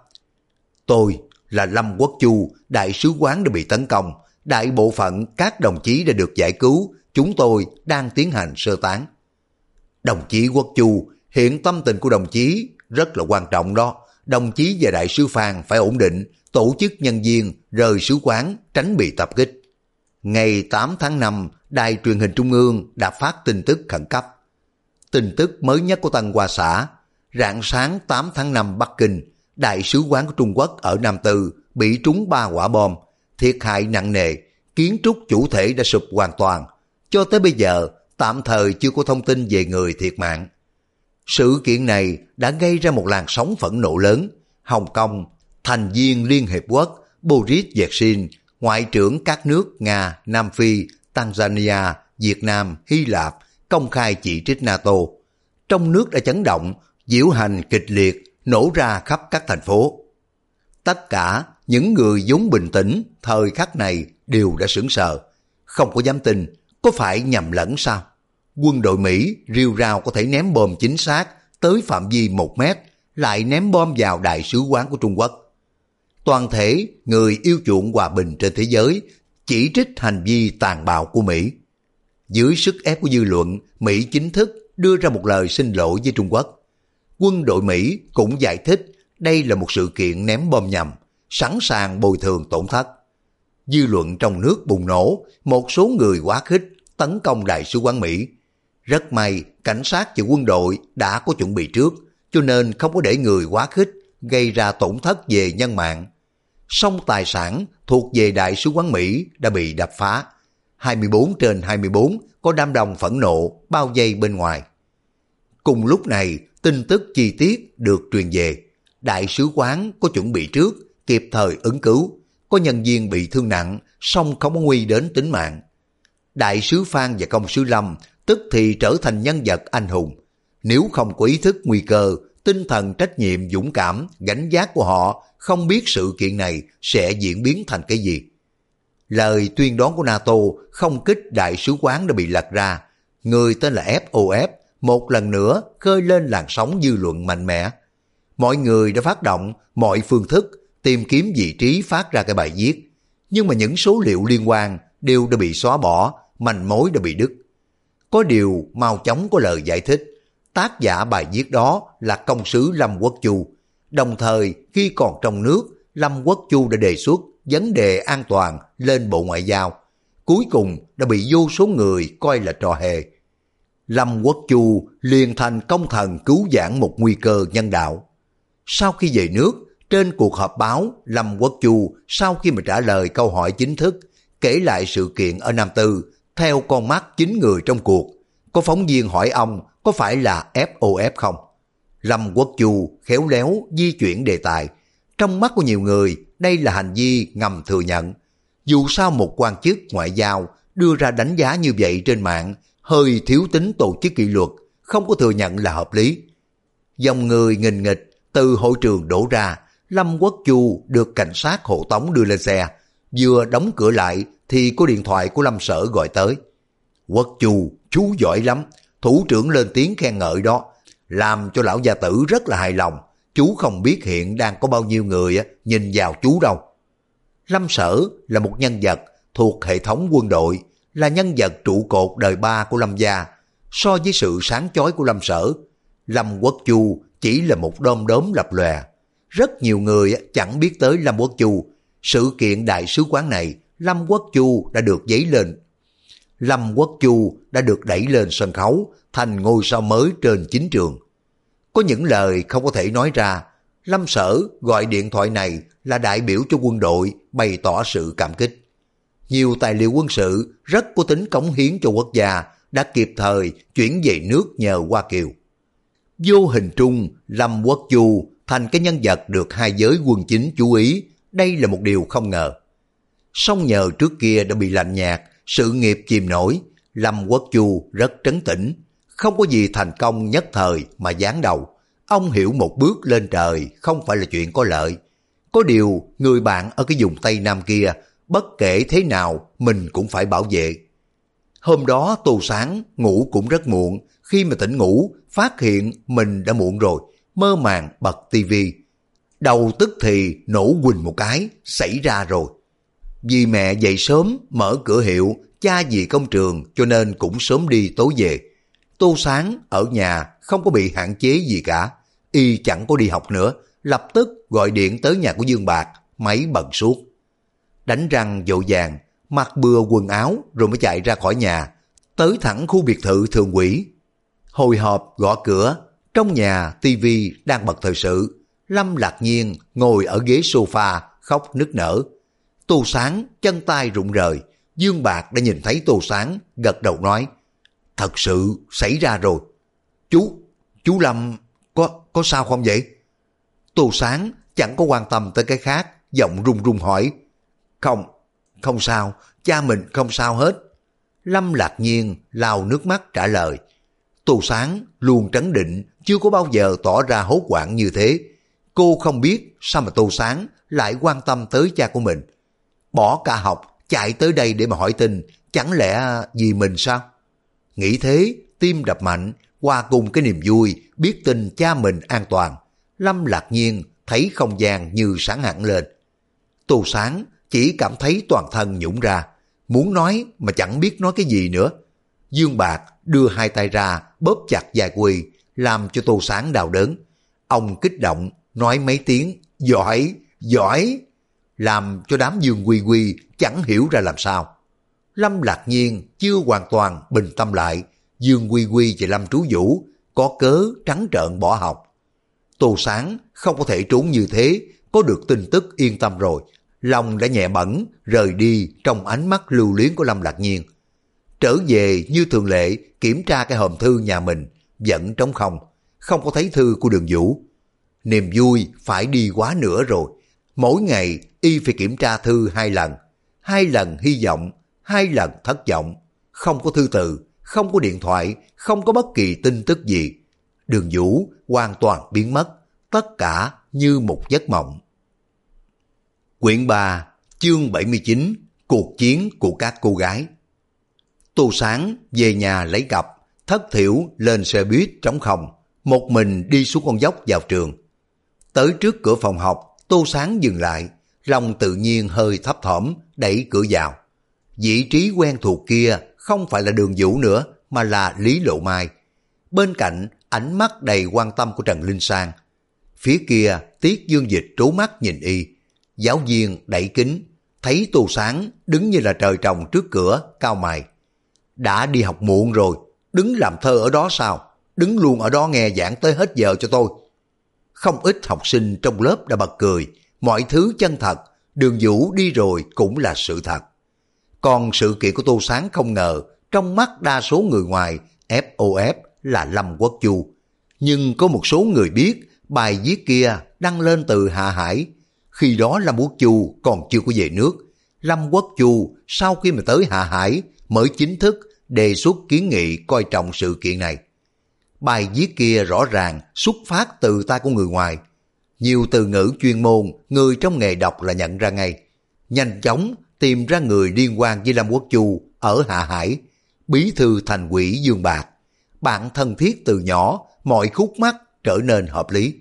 Tôi là Lâm Quốc Chu, đại sứ quán đã bị tấn công. Đại bộ phận các đồng chí đã được giải cứu, chúng tôi đang tiến hành sơ tán. Đồng chí Quốc Chu, hiện tâm tình của đồng chí rất là quan trọng đó. Đồng chí và đại sứ Phan phải ổn định, tổ chức nhân viên rời sứ quán tránh bị tập kích. Ngày 8 tháng 5, Đài truyền hình Trung ương đã phát tin tức khẩn cấp. Tin tức mới nhất của Tân Hoa Xã, rạng sáng 8 tháng 5 Bắc Kinh, đại sứ quán của Trung Quốc ở Nam Tư bị trúng 3 quả bom, thiệt hại nặng nề, kiến trúc chủ thể đã sụp hoàn toàn. Cho tới bây giờ, tạm thời chưa có thông tin về người thiệt mạng. Sự kiện này đã gây ra một làn sóng phẫn nộ lớn. Hồng Kông, thành viên Liên Hiệp Quốc Boris Yeltsin, ngoại trưởng các nước Nga, Nam Phi, Tanzania, Việt Nam, Hy Lạp công khai chỉ trích NATO. Trong nước đã chấn động, diễu hành kịch liệt nổ ra khắp các thành phố. Tất cả những người vốn bình tĩnh thời khắc này đều đã sững sờ, không có dám tin, có phải nhầm lẫn sao? Quân đội Mỹ rìu rào có thể ném bom chính xác tới phạm vi 1 mét, lại ném bom vào đại sứ quán của Trung Quốc. toàn thể người yêu chuộng hòa bình trên thế giới chỉ trích hành vi tàn bạo của Mỹ. Dưới sức ép của dư luận, Mỹ chính thức đưa ra một lời xin lỗi với Trung Quốc. Quân đội Mỹ cũng giải thích đây là một sự kiện ném bom nhầm, sẵn sàng bồi thường tổn thất. Dư luận trong nước bùng nổ, một số người quá khích tấn công đại sứ quán Mỹ. Rất may cảnh sát và quân đội đã có chuẩn bị trước, cho nên không có để người quá khích gây ra tổn thất về nhân mạng. Song tài sản thuộc về đại sứ quán Mỹ đã bị đập phá. 24/24 có đám đông phẫn nộ bao vây bên ngoài. Cùng lúc này, tin tức chi tiết được truyền về. Đại sứ quán có chuẩn bị trước, kịp thời ứng cứu. Có nhân viên bị thương nặng, song không có nguy đến tính mạng. Đại sứ Phan và công sứ Lâm tức thì trở thành nhân vật anh hùng. Nếu không có ý thức nguy cơ, tinh thần trách nhiệm dũng cảm, gánh vác của họ, không biết sự kiện này sẽ diễn biến thành cái gì. Lời tuyên đoán của NATO không kích đại sứ quán đã bị lật ra. Người tên là FOF một lần nữa khơi lên làn sóng dư luận mạnh mẽ. Mọi người đã phát động mọi phương thức tìm kiếm vị trí phát ra cái bài viết. Nhưng mà những số liệu liên quan đều đã bị xóa bỏ, manh mối đã bị đứt. Có điều mau chóng có lời giải thích. Tác giả bài viết đó là công sứ Lâm Quốc Chu. Đồng thời khi còn trong nước, Lâm Quốc Chu đã đề xuất vấn đề an toàn lên Bộ Ngoại giao. Cuối cùng đã bị vô số người coi là trò hề. Lâm Quốc Chu liền thành công thần cứu vãn một nguy cơ nhân đạo. Sau khi về nước, trên cuộc họp báo, Lâm Quốc Chu sau khi mà trả lời câu hỏi chính thức, kể lại sự kiện ở Nam Tư theo con mắt chính người trong cuộc. Có phóng viên hỏi ông có phải là FOF không? Lâm Quốc Chu khéo léo di chuyển đề tài. Trong mắt của nhiều người, đây là hành vi ngầm thừa nhận. Dù sao một quan chức ngoại giao đưa ra đánh giá như vậy trên mạng, hơi thiếu tính tổ chức kỷ luật, không có thừa nhận là hợp lý. Dòng người nghình nghịch từ hội trường đổ ra, Lâm Quốc Chu được cảnh sát hộ tống đưa lên xe. Vừa đóng cửa lại thì có điện thoại của Lâm Sở gọi tới. Quốc Chu, chú giỏi lắm, thủ trưởng lên tiếng khen ngợi đó, làm cho lão gia tử rất là hài lòng. Chú không biết hiện đang có bao nhiêu người nhìn vào chú đâu. Lâm Sở là một nhân vật thuộc hệ thống quân đội, là nhân vật trụ cột đời ba của Lâm gia. So với sự sáng chói của Lâm Sở, Lâm Quốc Chu chỉ là một đom đóm lập lòe. Rất nhiều người chẳng biết tới Lâm Quốc Chu. Sự kiện đại sứ quán này, Lâm Quốc Chu đã được dấy lên. Lâm Quốc Chu đã được đẩy lên sân khấu thành ngôi sao mới trên chính trường. Có những lời không có thể nói ra. Lâm Sở gọi điện thoại này là đại biểu cho quân đội bày tỏ sự cảm kích. Nhiều tài liệu quân sự rất có tính cống hiến cho quốc gia đã kịp thời chuyển về nước nhờ Hoa Kiều. Vô hình trung, Lâm Quốc Chu thành cái nhân vật được hai giới quân chính chú ý. Đây là một điều không ngờ. Song nhờ trước kia đã bị lạnh nhạt, sự nghiệp chìm nổi, Lâm Quốc Chu rất trấn tĩnh. Không có gì thành công nhất thời mà giáng đầu. Ông hiểu một bước lên trời không phải là chuyện có lợi. Có điều người bạn ở cái vùng Tây Nam kia, bất kể thế nào mình cũng phải bảo vệ. Hôm đó Tô Sáng ngủ cũng rất muộn. Khi mà tỉnh ngủ phát hiện mình đã muộn rồi, mơ màng bật tivi. Đầu tức thì nổ quỳnh một cái, xảy ra rồi. Vì mẹ dậy sớm mở cửa hiệu, cha dì công trường cho nên cũng sớm đi tối về. Tô Sáng ở nhà không có bị hạn chế gì cả, y chẳng có đi học nữa, lập tức gọi điện tới nhà của Dương Bạc, máy bật suốt. Đánh răng vội vàng, mặc bừa quần áo rồi mới chạy ra khỏi nhà, tới thẳng khu biệt thự Thường Ủy. Hồi hộp gõ cửa, trong nhà tivi đang bật thời sự. Lâm Lạc Nhiên ngồi ở ghế sofa khóc nức nở. Tô Sáng chân tay rụng rời. Dương Bạc đã nhìn thấy Tô Sáng, gật đầu nói: Thật sự xảy ra rồi. Chú Lâm có sao không vậy? Tô Sáng chẳng có quan tâm tới cái khác, giọng run run hỏi: Không sao, cha mình không sao hết. Lâm Lạc Nhiên lau nước mắt trả lời. Tô Sáng luôn trấn định, chưa có bao giờ tỏ ra hốt hoảng như thế. Cô không biết sao mà Tô Sáng lại quan tâm tới cha của mình. Bỏ cả học, chạy tới đây để mà hỏi tin, chẳng lẽ vì mình sao? Nghĩ thế, tim đập mạnh, hòa cùng cái niềm vui, biết tin cha mình an toàn. Lâm Lạc Nhiên thấy không gian như sáng hẳn lên. Tô Sáng chỉ cảm thấy toàn thân nhũn ra, muốn nói mà chẳng biết nói cái gì nữa. Dương Bạc đưa hai tay ra bóp chặt vai Quy, làm cho Tô Sáng đau đớn. Ông kích động nói mấy tiếng giỏi, giỏi, làm cho đám Dương Quy Quy chẳng hiểu ra làm sao. Lâm Lạc Nhiên chưa hoàn toàn bình tâm lại, Dương Quy Quy và Lâm Trú Vũ có cớ trắng trợn bỏ học. Tô Sáng không có thể trốn như thế, có được tin tức yên tâm rồi, lòng đã nhẹ bẫng rời đi trong ánh mắt lưu luyến của Lâm Lạc Nhiên. Trở về như thường lệ kiểm tra cái hòm thư nhà mình, vẫn trống không, không có thấy thư của Đường Vũ. Niềm vui phải đi quá nữa rồi, mỗi ngày y phải kiểm tra thư 2 lần hy vọng, 2 lần thất vọng, không có thư từ, không có điện thoại, không có bất kỳ tin tức gì. Đường Vũ hoàn toàn biến mất, tất cả như một giấc mộng. Quyển 3, chương 79, cuộc chiến của các cô gái. Tô Sáng về nhà lấy cặp, thất thiểu lên xe buýt trống không, một mình đi xuống con dốc vào trường. Tới trước cửa phòng học, Tô Sáng dừng lại, lòng tự nhiên hơi thấp thỏm đẩy cửa vào. Vị trí quen thuộc kia không phải là Đường Vũ nữa, mà là Lý Lộ Mai. Bên cạnh, ánh mắt đầy quan tâm của Trần Linh Sang. Phía kia, Tiết Dương Dịch trố mắt nhìn y. Giáo viên đẩy kính, thấy Tô Sáng đứng như là trời trồng trước cửa, cau mày. Đã đi học muộn rồi, đứng làm thơ ở đó sao? Đứng luôn ở đó nghe giảng tới hết giờ cho tôi. Không ít học sinh trong lớp đã bật cười, mọi thứ chân thật, Đường Vũ đi rồi cũng là sự thật. Còn sự kiện của Tô Sáng không ngờ, trong mắt đa số người ngoài, FOF là Lâm Quốc Chu. Nhưng có một số người biết, bài viết kia đăng lên từ Hạ Hải. Khi đó Lâm Quốc Chu còn chưa có về nước. Lâm Quốc Chu sau khi mà tới Hạ Hải mới chính thức đề xuất kiến nghị coi trọng sự kiện này. Bài viết kia rõ ràng xuất phát từ tay của người ngoài. Nhiều từ ngữ chuyên môn, người trong nghề đọc là nhận ra ngay. Nhanh chóng tìm ra người liên quan với Lâm Quốc Chu ở Hạ Hải, bí thư thành ủy Dương Bạc. Bạn thân thiết từ nhỏ, mọi khúc mắc trở nên hợp lý.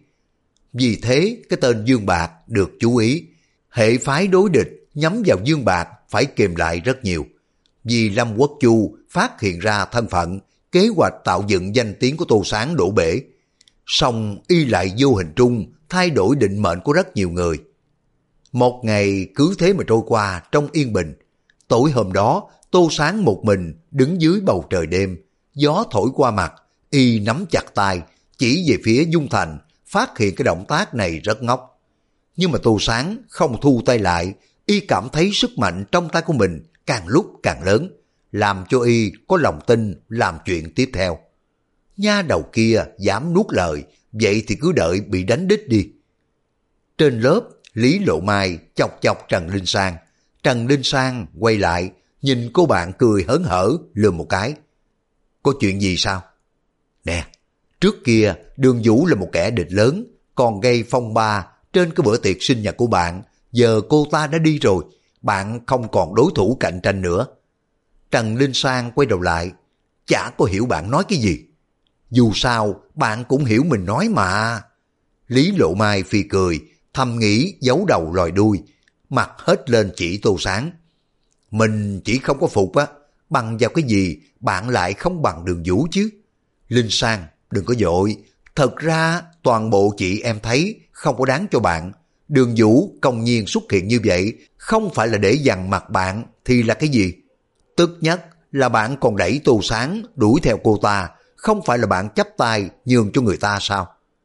Vì thế cái tên Dương Bạc được chú ý. Hệ phái đối địch nhắm vào Dương Bạc phải kìm lại rất nhiều. Vì Lâm Quốc Chu phát hiện ra thân phận, kế hoạch tạo dựng danh tiếng của Tô Sáng đổ bể. Song y lại vô hình trung thay đổi định mệnh của rất nhiều người. Một ngày cứ thế mà trôi qua trong yên bình. Tối hôm đó, Tô Sáng một mình đứng dưới bầu trời đêm, gió thổi qua mặt, y nắm chặt tay, chỉ về phía Dung Thành, phát hiện cái động tác này rất ngốc. Nhưng mà Tô Sáng không thu tay lại, y cảm thấy sức mạnh trong tay của mình càng lúc càng lớn, làm cho y có lòng tin làm chuyện tiếp theo. Nha đầu kia dám nuốt lời, vậy thì cứ đợi bị đánh đít đi. Trên lớp, Lý Lộ Mai chọc chọc Trần Linh Sang. Trần Linh Sang quay lại, nhìn cô bạn cười hớn hở, lườm một cái. Có chuyện gì sao? Nè, trước kia Đường Vũ là một kẻ địch lớn, còn gây phong ba trên cái bữa tiệc sinh nhật của bạn. Giờ cô ta đã đi rồi, bạn không còn đối thủ cạnh tranh nữa. Trần Linh Sang quay đầu lại, chả có hiểu bạn nói cái gì. Dù sao, bạn cũng hiểu mình nói mà. Lý Lộ Mai phì cười, thầm nghĩ giấu đầu lòi đuôi, mặt hết lên chỉ Tô Sáng. Mình chỉ không có phục á, bằng vào cái gì bạn lại không bằng Đường Vũ chứ? Linh Sang, đừng có vội, thật ra toàn bộ chị em thấy không có đáng cho bạn. Đường Vũ công nhiên xuất hiện như vậy, không phải là để dằn mặt bạn thì là cái gì? Tức nhất là bạn còn đẩy Tô Sáng đuổi theo cô ta, không phải là bạn chấp tay nhường cho người ta sao?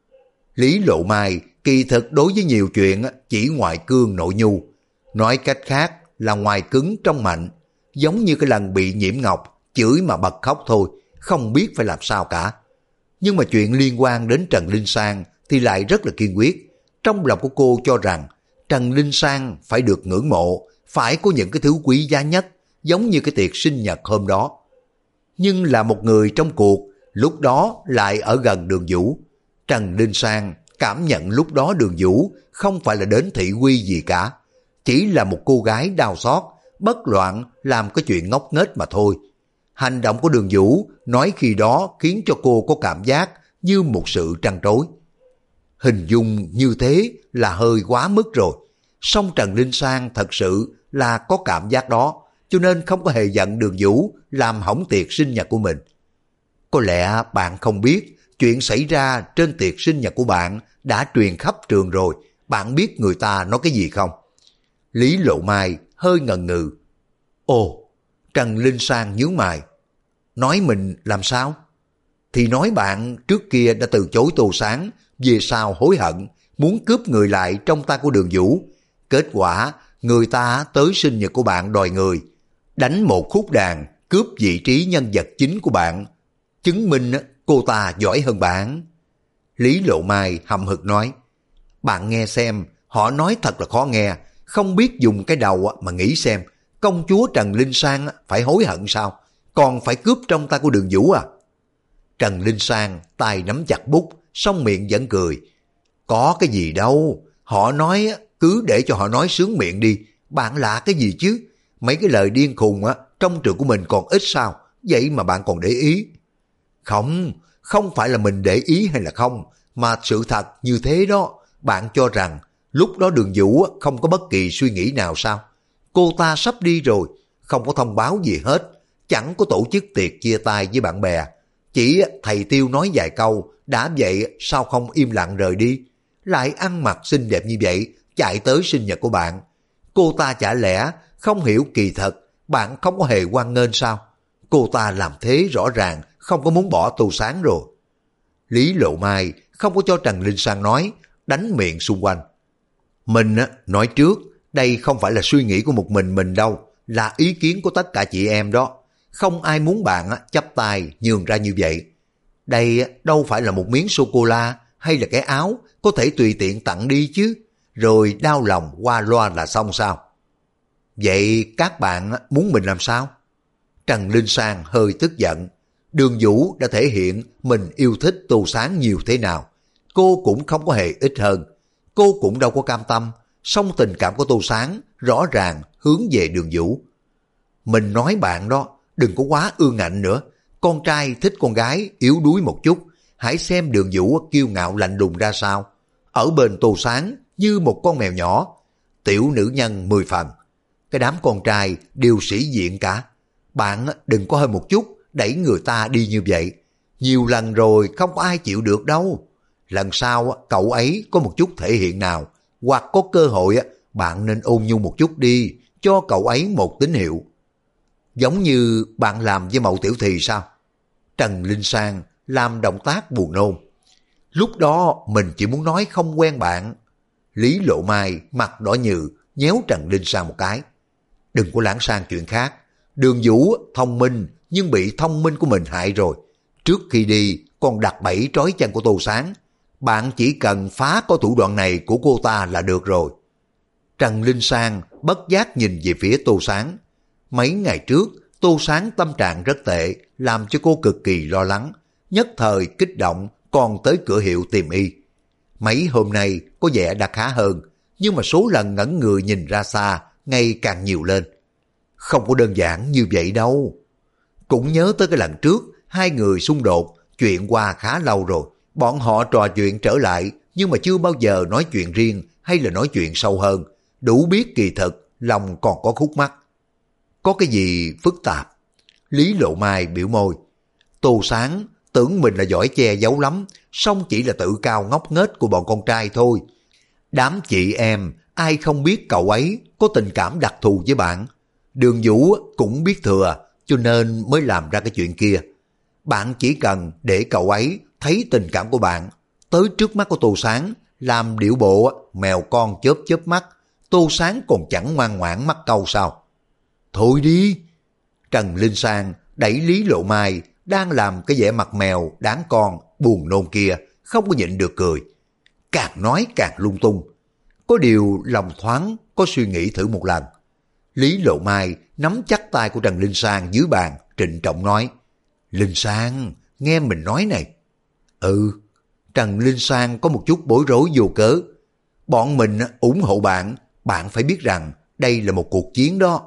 Lý Lộ Mai kỳ thực đối với nhiều chuyện chỉ ngoại cương nội nhu, nói cách khác là ngoài cứng trong mạnh, giống như cái lần bị Nhiễm Ngọc chửi mà bật khóc thôi, không biết phải làm sao cả. Nhưng mà chuyện liên quan đến Trần Linh Sang thì lại rất là kiên quyết. Trong lòng của cô cho rằng Trần Linh Sang phải được ngưỡng mộ, phải có những cái thứ quý giá nhất, giống như cái tiệc sinh nhật hôm đó. Nhưng là một người trong cuộc, lúc đó lại ở gần Đường Vũ. Trần Linh Sang cảm nhận lúc đó Đường Vũ không phải là đến thị uy gì cả, chỉ là một cô gái đau xót, bất loạn làm cái chuyện ngốc nghếch mà thôi. Hành động của Đường Vũ nói khi đó khiến cho cô có cảm giác như một sự trăn trối. Hình dung như thế là hơi quá mức rồi. Song Trần Linh Sang thật sự là có cảm giác đó, cho nên không có hề giận Đường Vũ làm hỏng tiệc sinh nhật của mình. Có lẽ bạn không biết, chuyện xảy ra trên tiệc sinh nhật của bạn đã truyền khắp trường rồi, bạn biết người ta nói cái gì không? Lý Lộ Mai hơi ngần ngừ. Ồ, Trần Linh Sang nhướng mày. Nói mình làm sao? Thì nói bạn trước kia đã từ chối Tô Sáng, về sau hối hận, muốn cướp người lại trong tay của Đường Vũ. Kết quả, người ta tới sinh nhật của bạn đòi người, đánh một khúc đàn, cướp vị trí nhân vật chính của bạn. Chứng minh cô ta giỏi hơn bạn. Lý Lộ Mai hậm hực nói, bạn nghe xem, họ nói thật là khó nghe, không biết dùng cái đầu mà nghĩ xem, công chúa Trần Linh Sang phải hối hận sao, còn phải cướp trong tay của Đường Vũ à? Trần Linh Sang tay nắm chặt bút, song miệng vẫn cười. Có cái gì đâu, họ nói cứ để cho họ nói sướng miệng đi, bạn lạ cái gì chứ? Mấy cái lời điên khùng trong trường của mình còn ít sao, vậy mà bạn còn để ý. Không, không phải là mình để ý hay là không, mà sự thật như thế đó. Bạn cho rằng lúc đó Đường Vũ không có bất kỳ suy nghĩ nào sao? Cô ta sắp đi rồi, không có thông báo gì hết, chẳng có tổ chức tiệc chia tay với bạn bè. Chỉ thầy Tiêu nói vài câu, đã vậy sao không im lặng rời đi, lại ăn mặc xinh đẹp như vậy, chạy tới sinh nhật của bạn. Cô ta chả lẽ không hiểu kỳ thật, bạn không có hề hoan nghênh sao? Cô ta làm thế rõ ràng không có muốn bỏ Tô Sáng rồi. Lý Lộ Mai không có cho Trần Linh Sang nói, đánh miệng xung quanh. Mình nói trước, đây không phải là suy nghĩ của một mình đâu, là ý kiến của tất cả chị em đó. Không ai muốn bạn chắp tay nhường ra như vậy. Đây đâu phải là một miếng sô-cô-la hay là cái áo có thể tùy tiện tặng đi chứ, rồi đau lòng qua loa là xong sao? Vậy các bạn muốn mình làm sao? Trần Linh Sang hơi tức giận. Đường Vũ đã thể hiện mình yêu thích Tô Sáng nhiều thế nào. Cô cũng không có hề ít hơn. Cô cũng đâu có cam tâm. Song tình cảm của Tô Sáng rõ ràng hướng về Đường Vũ. Mình nói bạn đó, đừng có quá ương ngạnh nữa. Con trai thích con gái yếu đuối một chút. Hãy xem Đường Vũ kiêu ngạo lạnh lùng ra sao. Ở bên Tô Sáng như một con mèo nhỏ. Tiểu nữ nhân 10 phần. Cái đám con trai đều sĩ diện cả. Bạn đừng có hơi một chút đẩy người ta đi như vậy. Nhiều lần rồi không có ai chịu được đâu. Lần sau cậu ấy có một chút thể hiện nào, hoặc có cơ hội bạn nên ôn nhu một chút đi, cho cậu ấy một tín hiệu. Giống như bạn làm với Mậu Tiểu Thì sao? Trần Linh Sang làm động tác buồn nôn. Lúc đó mình chỉ muốn nói không quen bạn. Lý Lộ Mai mặt đỏ nhừ nhéo Trần Linh Sang một cái. Đừng có lãng sang chuyện khác. Đường Vũ thông minh nhưng bị thông minh của mình hại rồi. Trước khi đi còn đặt bẫy trói chân của Tô Sáng. Bạn chỉ cần phá có thủ đoạn này của cô ta là được rồi. Trần Linh Sang bất giác nhìn về phía Tô Sáng. Mấy ngày trước Tô Sáng tâm trạng rất tệ, làm cho cô cực kỳ lo lắng, nhất thời kích động còn tới cửa hiệu tìm y. Mấy hôm nay có vẻ đã khá hơn, nhưng mà số lần ngẩn người nhìn ra xa ngày càng nhiều lên. Không có đơn giản như vậy đâu. Cũng nhớ tới cái lần trước hai người xung đột, chuyện qua khá lâu rồi. Bọn họ trò chuyện trở lại nhưng mà chưa bao giờ nói chuyện riêng hay là nói chuyện sâu hơn. Đủ biết kỳ thực lòng còn có khúc mắc. Có cái gì phức tạp? Lý Lộ Mai biểu môi. Tô Sáng tưởng mình là giỏi che giấu lắm, song chỉ là tự cao ngốc nghếch của bọn con trai thôi. Đám chị em ai không biết cậu ấy có tình cảm đặc thù với bạn. Đường Vũ cũng biết thừa, cho nên mới làm ra cái chuyện kia. Bạn chỉ cần để cậu ấy thấy tình cảm của bạn, tới trước mắt của Tô Sáng, làm điệu bộ mèo con chớp chớp mắt. Tô Sáng còn chẳng ngoan ngoãn mắc câu sao? Thôi đi! Trần Linh Sang đẩy Lý Lộ Mai đang làm cái vẻ mặt mèo đáng con buồn nôn kia, không có nhịn được cười. Càng nói càng lung tung. Có điều lòng thoáng có suy nghĩ thử một lần. Lý Lộ Mai nắm chắc tay của Trần Linh Sang dưới bàn, trịnh trọng nói. Linh Sang, nghe mình nói này. Ừ. Trần Linh Sang có một chút bối rối vô cớ. Bọn mình ủng hộ bạn, bạn phải biết rằng đây là một cuộc chiến đó.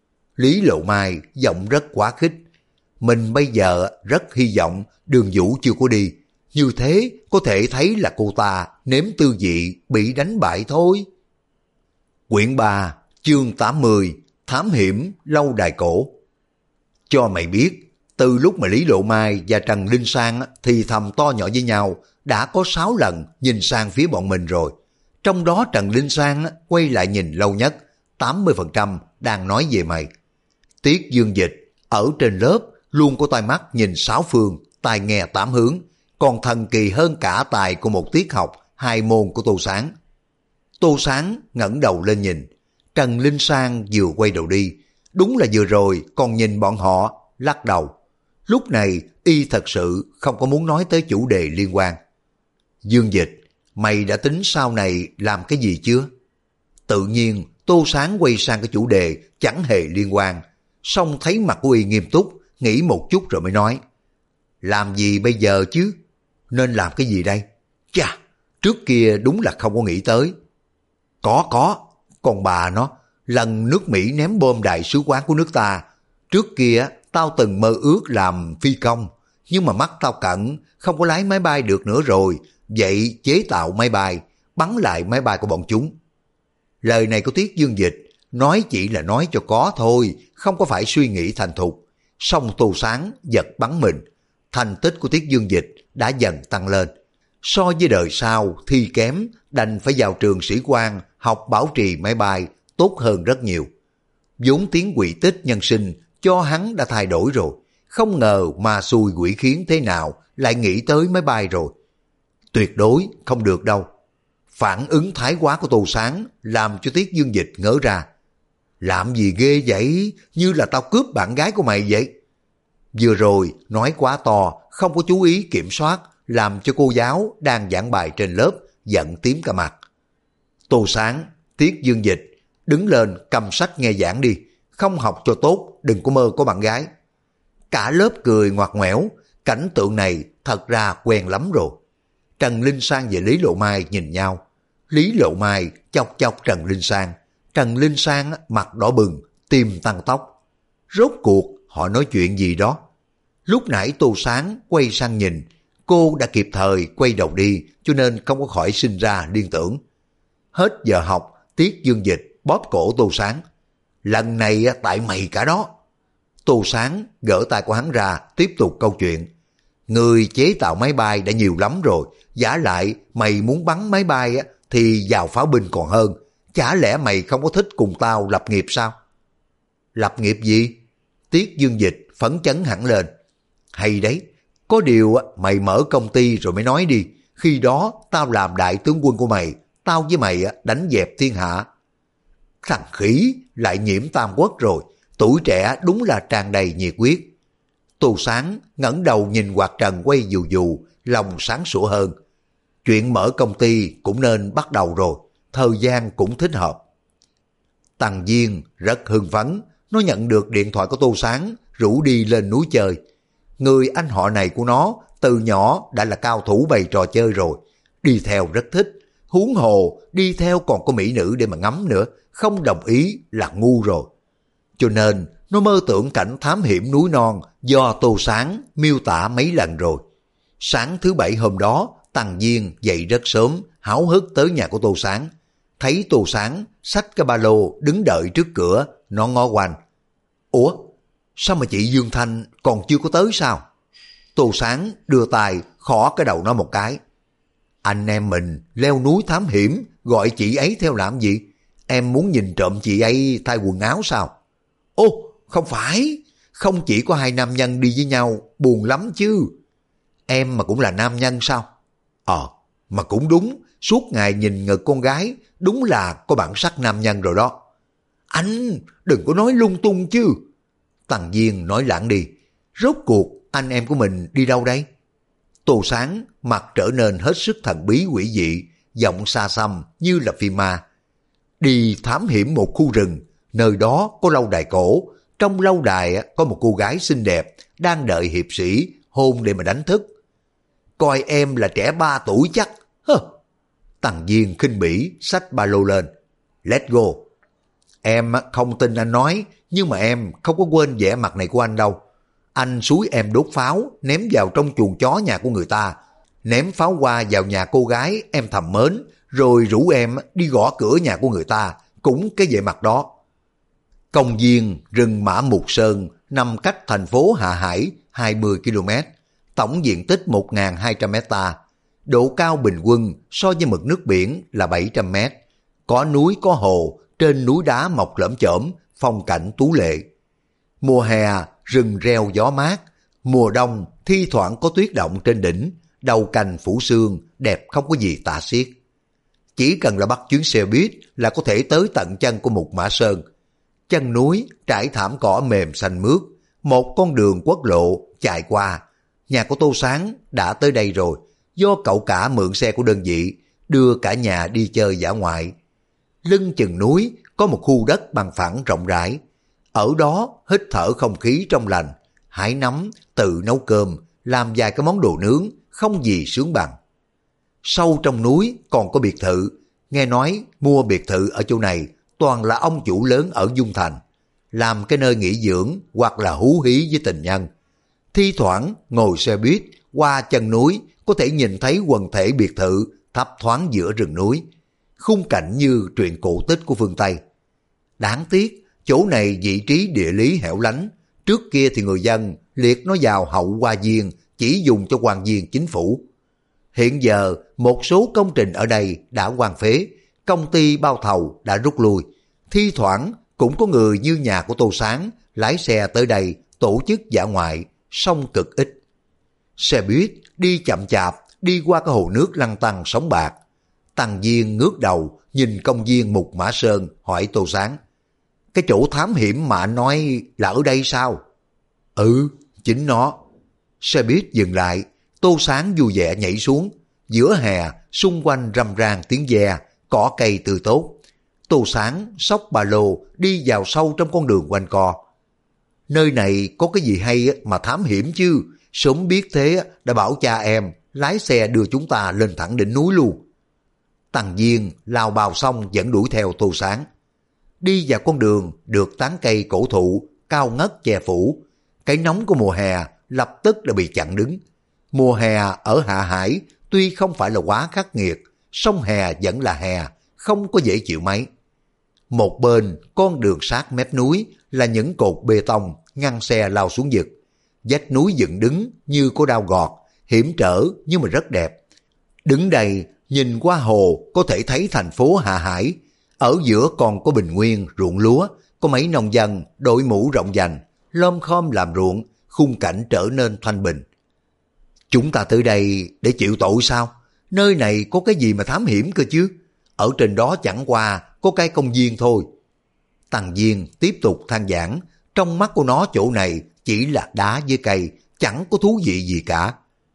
Lý Lộ Mai giọng rất quá khích. Mình bây giờ rất hy vọng Đường Vũ chưa có đi. Như thế có thể thấy là cô ta nếm tư vị bị đánh bại thôi. Quyển 3, chương 80, Thám hiểm lâu đài cổ. Cho mày biết, từ lúc mà Lý Lộ Mai và Trần Linh Sang thì thầm to nhỏ với nhau, đã có 6 lần nhìn sang phía bọn mình rồi. Trong đó Trần Linh Sang quay lại nhìn lâu nhất, 80% đang nói về mày. Tiết Dương Dịch ở trên lớp luôn có tai mắt nhìn 6 phương, tai nghe 8 hướng, còn thần kỳ hơn cả tài của một tiết học 2 môn của Tô Sáng. Tô Sáng ngẩng đầu lên nhìn, Trần Linh Sang vừa quay đầu đi, đúng là vừa rồi còn nhìn bọn họ, lắc đầu. Lúc này y thật sự không có muốn nói tới chủ đề liên quan. Dương Dịch, mày đã tính sau này làm cái gì chưa? Tự nhiên Tô Sáng quay sang cái chủ đề chẳng hề liên quan, song thấy mặt của y nghiêm túc, nghĩ một chút rồi mới nói. Làm gì bây giờ chứ? Nên làm cái gì đây? Chà, trước kia đúng là không có nghĩ tới. Có, còn bà nó, lần nước Mỹ ném bom đại sứ quán của nước ta, trước kia tao từng mơ ước làm phi công, nhưng mà mắt tao cận, không có lái máy bay được nữa rồi, vậy chế tạo máy bay, bắn lại máy bay của bọn chúng. Lời này của Tiết Dương Dịch, nói chỉ là nói cho có thôi, không có phải suy nghĩ thành thục. Song Tô Sáng giật bắn mình, thành tích của Tiết Dương Dịch đã dần tăng lên. So với đời sau thi kém, đành phải vào trường sĩ quan học bảo trì máy bay tốt hơn rất nhiều. Vốn tiếng quỷ tích nhân sinh cho hắn đã thay đổi rồi, không ngờ mà xui quỷ khiến thế nào lại nghĩ tới máy bay rồi. Tuyệt đối không được đâu. Phản ứng thái quá của Tô Sáng làm cho Tiết Dương Dịch ngỡ ra. Làm gì ghê vậy, như là tao cướp bạn gái của mày vậy. Vừa rồi nói quá to, không có chú ý kiểm soát, làm cho cô giáo đang giảng bài trên lớp giận tím cả mặt. Tô Sáng, Tiết Dương Dịch, đứng lên cầm sách nghe giảng đi, không học cho tốt, đừng có mơ có bạn gái. Cả lớp cười ngoặt ngoẻo, cảnh tượng này thật ra quen lắm rồi. Trần Linh Sang và Lý Lộ Mai nhìn nhau. Lý Lộ Mai chọc chọc Trần Linh Sang. Trần Linh Sang mặt đỏ bừng, tim tăng tóc. Rốt cuộc họ nói chuyện gì đó. Lúc nãy Tô Sáng quay sang nhìn, cô đã kịp thời quay đầu đi, cho nên không có khỏi sinh ra liên tưởng. Hết giờ học, Tiết Dương Dịch bóp cổ Tô Sáng. Lần này tại mày cả đó. Tô Sáng gỡ tay của hắn ra, tiếp tục câu chuyện. Người chế tạo máy bay đã nhiều lắm rồi, giả lại mày muốn bắn máy bay thì vào pháo binh còn hơn. Chả lẽ mày không có thích cùng tao lập nghiệp sao? Lập nghiệp gì? Tiết Dương Dịch phấn chấn hẳn lên. Hay đấy, có điều mày mở công ty rồi mới nói đi. Khi đó tao làm đại tướng quân của mày, tao với mày đánh dẹp thiên hạ. Thằng khỉ lại nhiễm tam quốc rồi, tuổi trẻ đúng là tràn đầy nhiệt huyết. Tô Sáng ngẩng đầu nhìn quạt trần quay dù dù, lòng sáng sủa hơn. Chuyện mở công ty cũng nên bắt đầu rồi, thời gian cũng thích hợp. Tằng Diên rất hưng phấn, nó nhận được điện thoại của Tô Sáng, rủ đi lên núi chơi. Người anh họ này của nó từ nhỏ đã là cao thủ bày trò chơi rồi, đi theo rất thích. Huống hồ đi theo còn có mỹ nữ để mà ngắm nữa, không đồng ý là ngu rồi. Cho nên nó mơ tưởng cảnh thám hiểm núi non do Tô Sáng miêu tả mấy lần rồi. Sáng thứ Bảy hôm đó, Tằng Diên dậy rất sớm, háo hức tới nhà của Tô Sáng. Thấy Tô Sáng xách cái ba lô đứng đợi trước cửa, nó ngó quanh. Ủa, sao mà chị Dương Thanh còn chưa có tới sao? Tô Sáng đưa tay khỏ cái đầu nó một cái. Anh em mình leo núi thám hiểm, gọi chị ấy theo làm gì? Em muốn nhìn trộm chị ấy thay quần áo sao? Ô, không phải, không chỉ có hai nam nhân đi với nhau, buồn lắm chứ. Em mà cũng là nam nhân sao? Mà cũng đúng, suốt ngày nhìn ngực con gái, đúng là có bản sắc nam nhân rồi đó. Anh, đừng có nói lung tung chứ. Tằng Diên nói lãng đi, rốt cuộc anh em của mình đi đâu đây? Tô Sáng mặt trở nên hết sức thần bí quỷ dị, giọng xa xăm như là phim ma. Đi thám hiểm một khu rừng, nơi đó có lâu đài cổ, trong lâu đài có một cô gái xinh đẹp đang đợi hiệp sĩ hôn để mà đánh thức. Coi em là trẻ 3 tuổi chắc. Tằng Diên khinh bỉ xách ba lô lên. Let's go. Em không tin anh nói, nhưng mà em không có quên vẻ mặt này của anh đâu. Anh xúi em đốt pháo, ném vào trong chuồng chó nhà của người ta, ném pháo hoa vào nhà cô gái em thầm mến, rồi rủ em đi gõ cửa nhà của người ta, cũng cái vẻ mặt đó. Công viên rừng Mã Mục Sơn nằm cách thành phố Hạ Hải 20 km, tổng diện tích 1.200 hecta, độ cao bình quân so với mực nước biển là 700 mét, có núi có hồ, trên núi đá mọc lởm chởm, phong cảnh tú lệ. Mùa hè rừng reo gió mát, mùa đông thi thoảng có tuyết động trên đỉnh, đầu cành phủ sương, đẹp không có gì tả xiết. Chỉ cần là bắt chuyến xe buýt là có thể tới tận chân của Mục Mã Sơn. Chân núi trải thảm cỏ mềm xanh mướt, một con đường quốc lộ chạy qua. Nhà của Tô Sáng đã tới đây rồi, do cậu cả mượn xe của đơn vị, đưa cả nhà đi chơi dã ngoại. Lưng chừng núi có một khu đất bằng phẳng rộng rãi, ở đó hít thở không khí trong lành, hái nấm, tự nấu cơm, làm vài cái món đồ nướng, không gì sướng bằng. Sâu trong núi còn có biệt thự, nghe nói mua biệt thự ở chỗ này toàn là ông chủ lớn ở Dung Thành, làm cái nơi nghỉ dưỡng hoặc là hú hí với tình nhân. Thi thoảng ngồi xe buýt qua chân núi có thể nhìn thấy quần thể biệt thự thấp thoáng giữa rừng núi, khung cảnh như truyện cổ tích của phương Tây. Đáng tiếc chỗ này vị trí địa lý hẻo lánh, trước kia thì người dân liệt nó vào hậu hoa viên chỉ dùng cho quan viên chính phủ. Hiện giờ một số công trình ở đây đã hoang phế, công ty bao thầu đã rút lui, thi thoảng cũng có người như nhà của Tô Sáng lái xe tới đây tổ chức dã ngoại, song cực ít. Xe buýt đi chậm chạp đi qua cái hồ nước lăn tăn sóng bạc. Tăng Viên ngước đầu nhìn công viên Mục Mã Sơn hỏi Tô Sáng: cái chỗ thám hiểm mà anh nói là ở đây sao? Ừ, chính nó. Xe buýt dừng lại, Tô Sáng vui vẻ nhảy xuống. Giữa hè xung quanh râm ran tiếng ve, cỏ cây tươi tốt. Tô Sáng xốc ba lô đi vào sâu trong con đường quanh co. Nơi này có cái gì hay mà thám hiểm chứ, sớm biết thế đã bảo cha em lái xe đưa chúng ta lên thẳng đỉnh núi luôn. Tăng Viên lao bào xong vẫn đuổi theo Tô Sáng. Đi vào con đường được tán cây cổ thụ cao ngất che phủ. Cái nóng của mùa hè lập tức đã bị chặn đứng. Mùa hè ở Hạ Hải tuy không phải là quá khắc nghiệt, sông hè vẫn là hè, không có dễ chịu mấy. Một bên con đường sát mép núi là những cột bê tông ngăn xe lao xuống vực. Vách núi dựng đứng như có đao gọt, hiểm trở nhưng mà rất đẹp. Đứng đây nhìn qua hồ có thể thấy thành phố Hạ Hải. Ở giữa còn có bình nguyên ruộng lúa, có mấy nông dân đội mũ rộng vành lom khom làm ruộng, khung cảnh trở nên thanh bình. Chúng ta tới đây để chịu tội sao? Nơi này có cái gì mà thám hiểm cơ chứ? Ở trên đó chẳng qua có cái công viên thôi. Tăng Viên tiếp tục than vãn, trong mắt của nó chỗ này chỉ là đá với cây, chẳng có thú vị gì cả.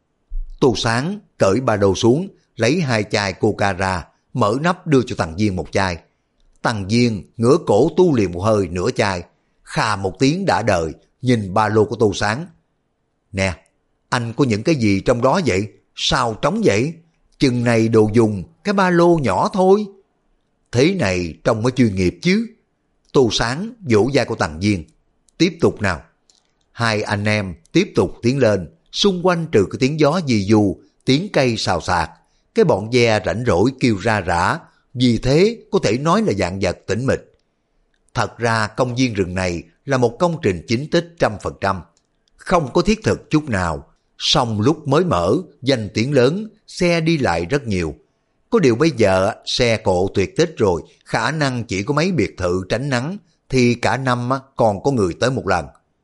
Tô Sáng cởi ba lô xuống, lấy 2 chai coca ra, mở nắp đưa cho Tăng Viên một chai. Tăng Viên ngửa cổ tu liền một hơi nửa chai, khà một tiếng đã đời, nhìn ba lô của Tô Sáng. Nè, anh có những cái gì trong đó vậy? Sao trống vậy? Chừng này đồ dùng, cái ba lô nhỏ thôi. Thế này trông mới chuyên nghiệp chứ. Tô Sáng vỗ vai của Tăng Viên. Tiếp tục nào. Hai anh em tiếp tục tiến lên, xung quanh trừ cái tiếng gió dì dù, tiếng cây xào xạc, cái bọn ve rảnh rỗi kêu ra rã, vì thế có thể nói là dạng vật tĩnh mịch. Thật ra công viên rừng này là một công trình chính tích 100%, không có thiết thực chút nào. Song lúc mới mở, danh tiếng lớn, xe đi lại rất nhiều. Có điều bây giờ xe cộ tuyệt tích rồi, khả năng chỉ có mấy biệt thự tránh nắng, thì cả năm còn có người tới một lần.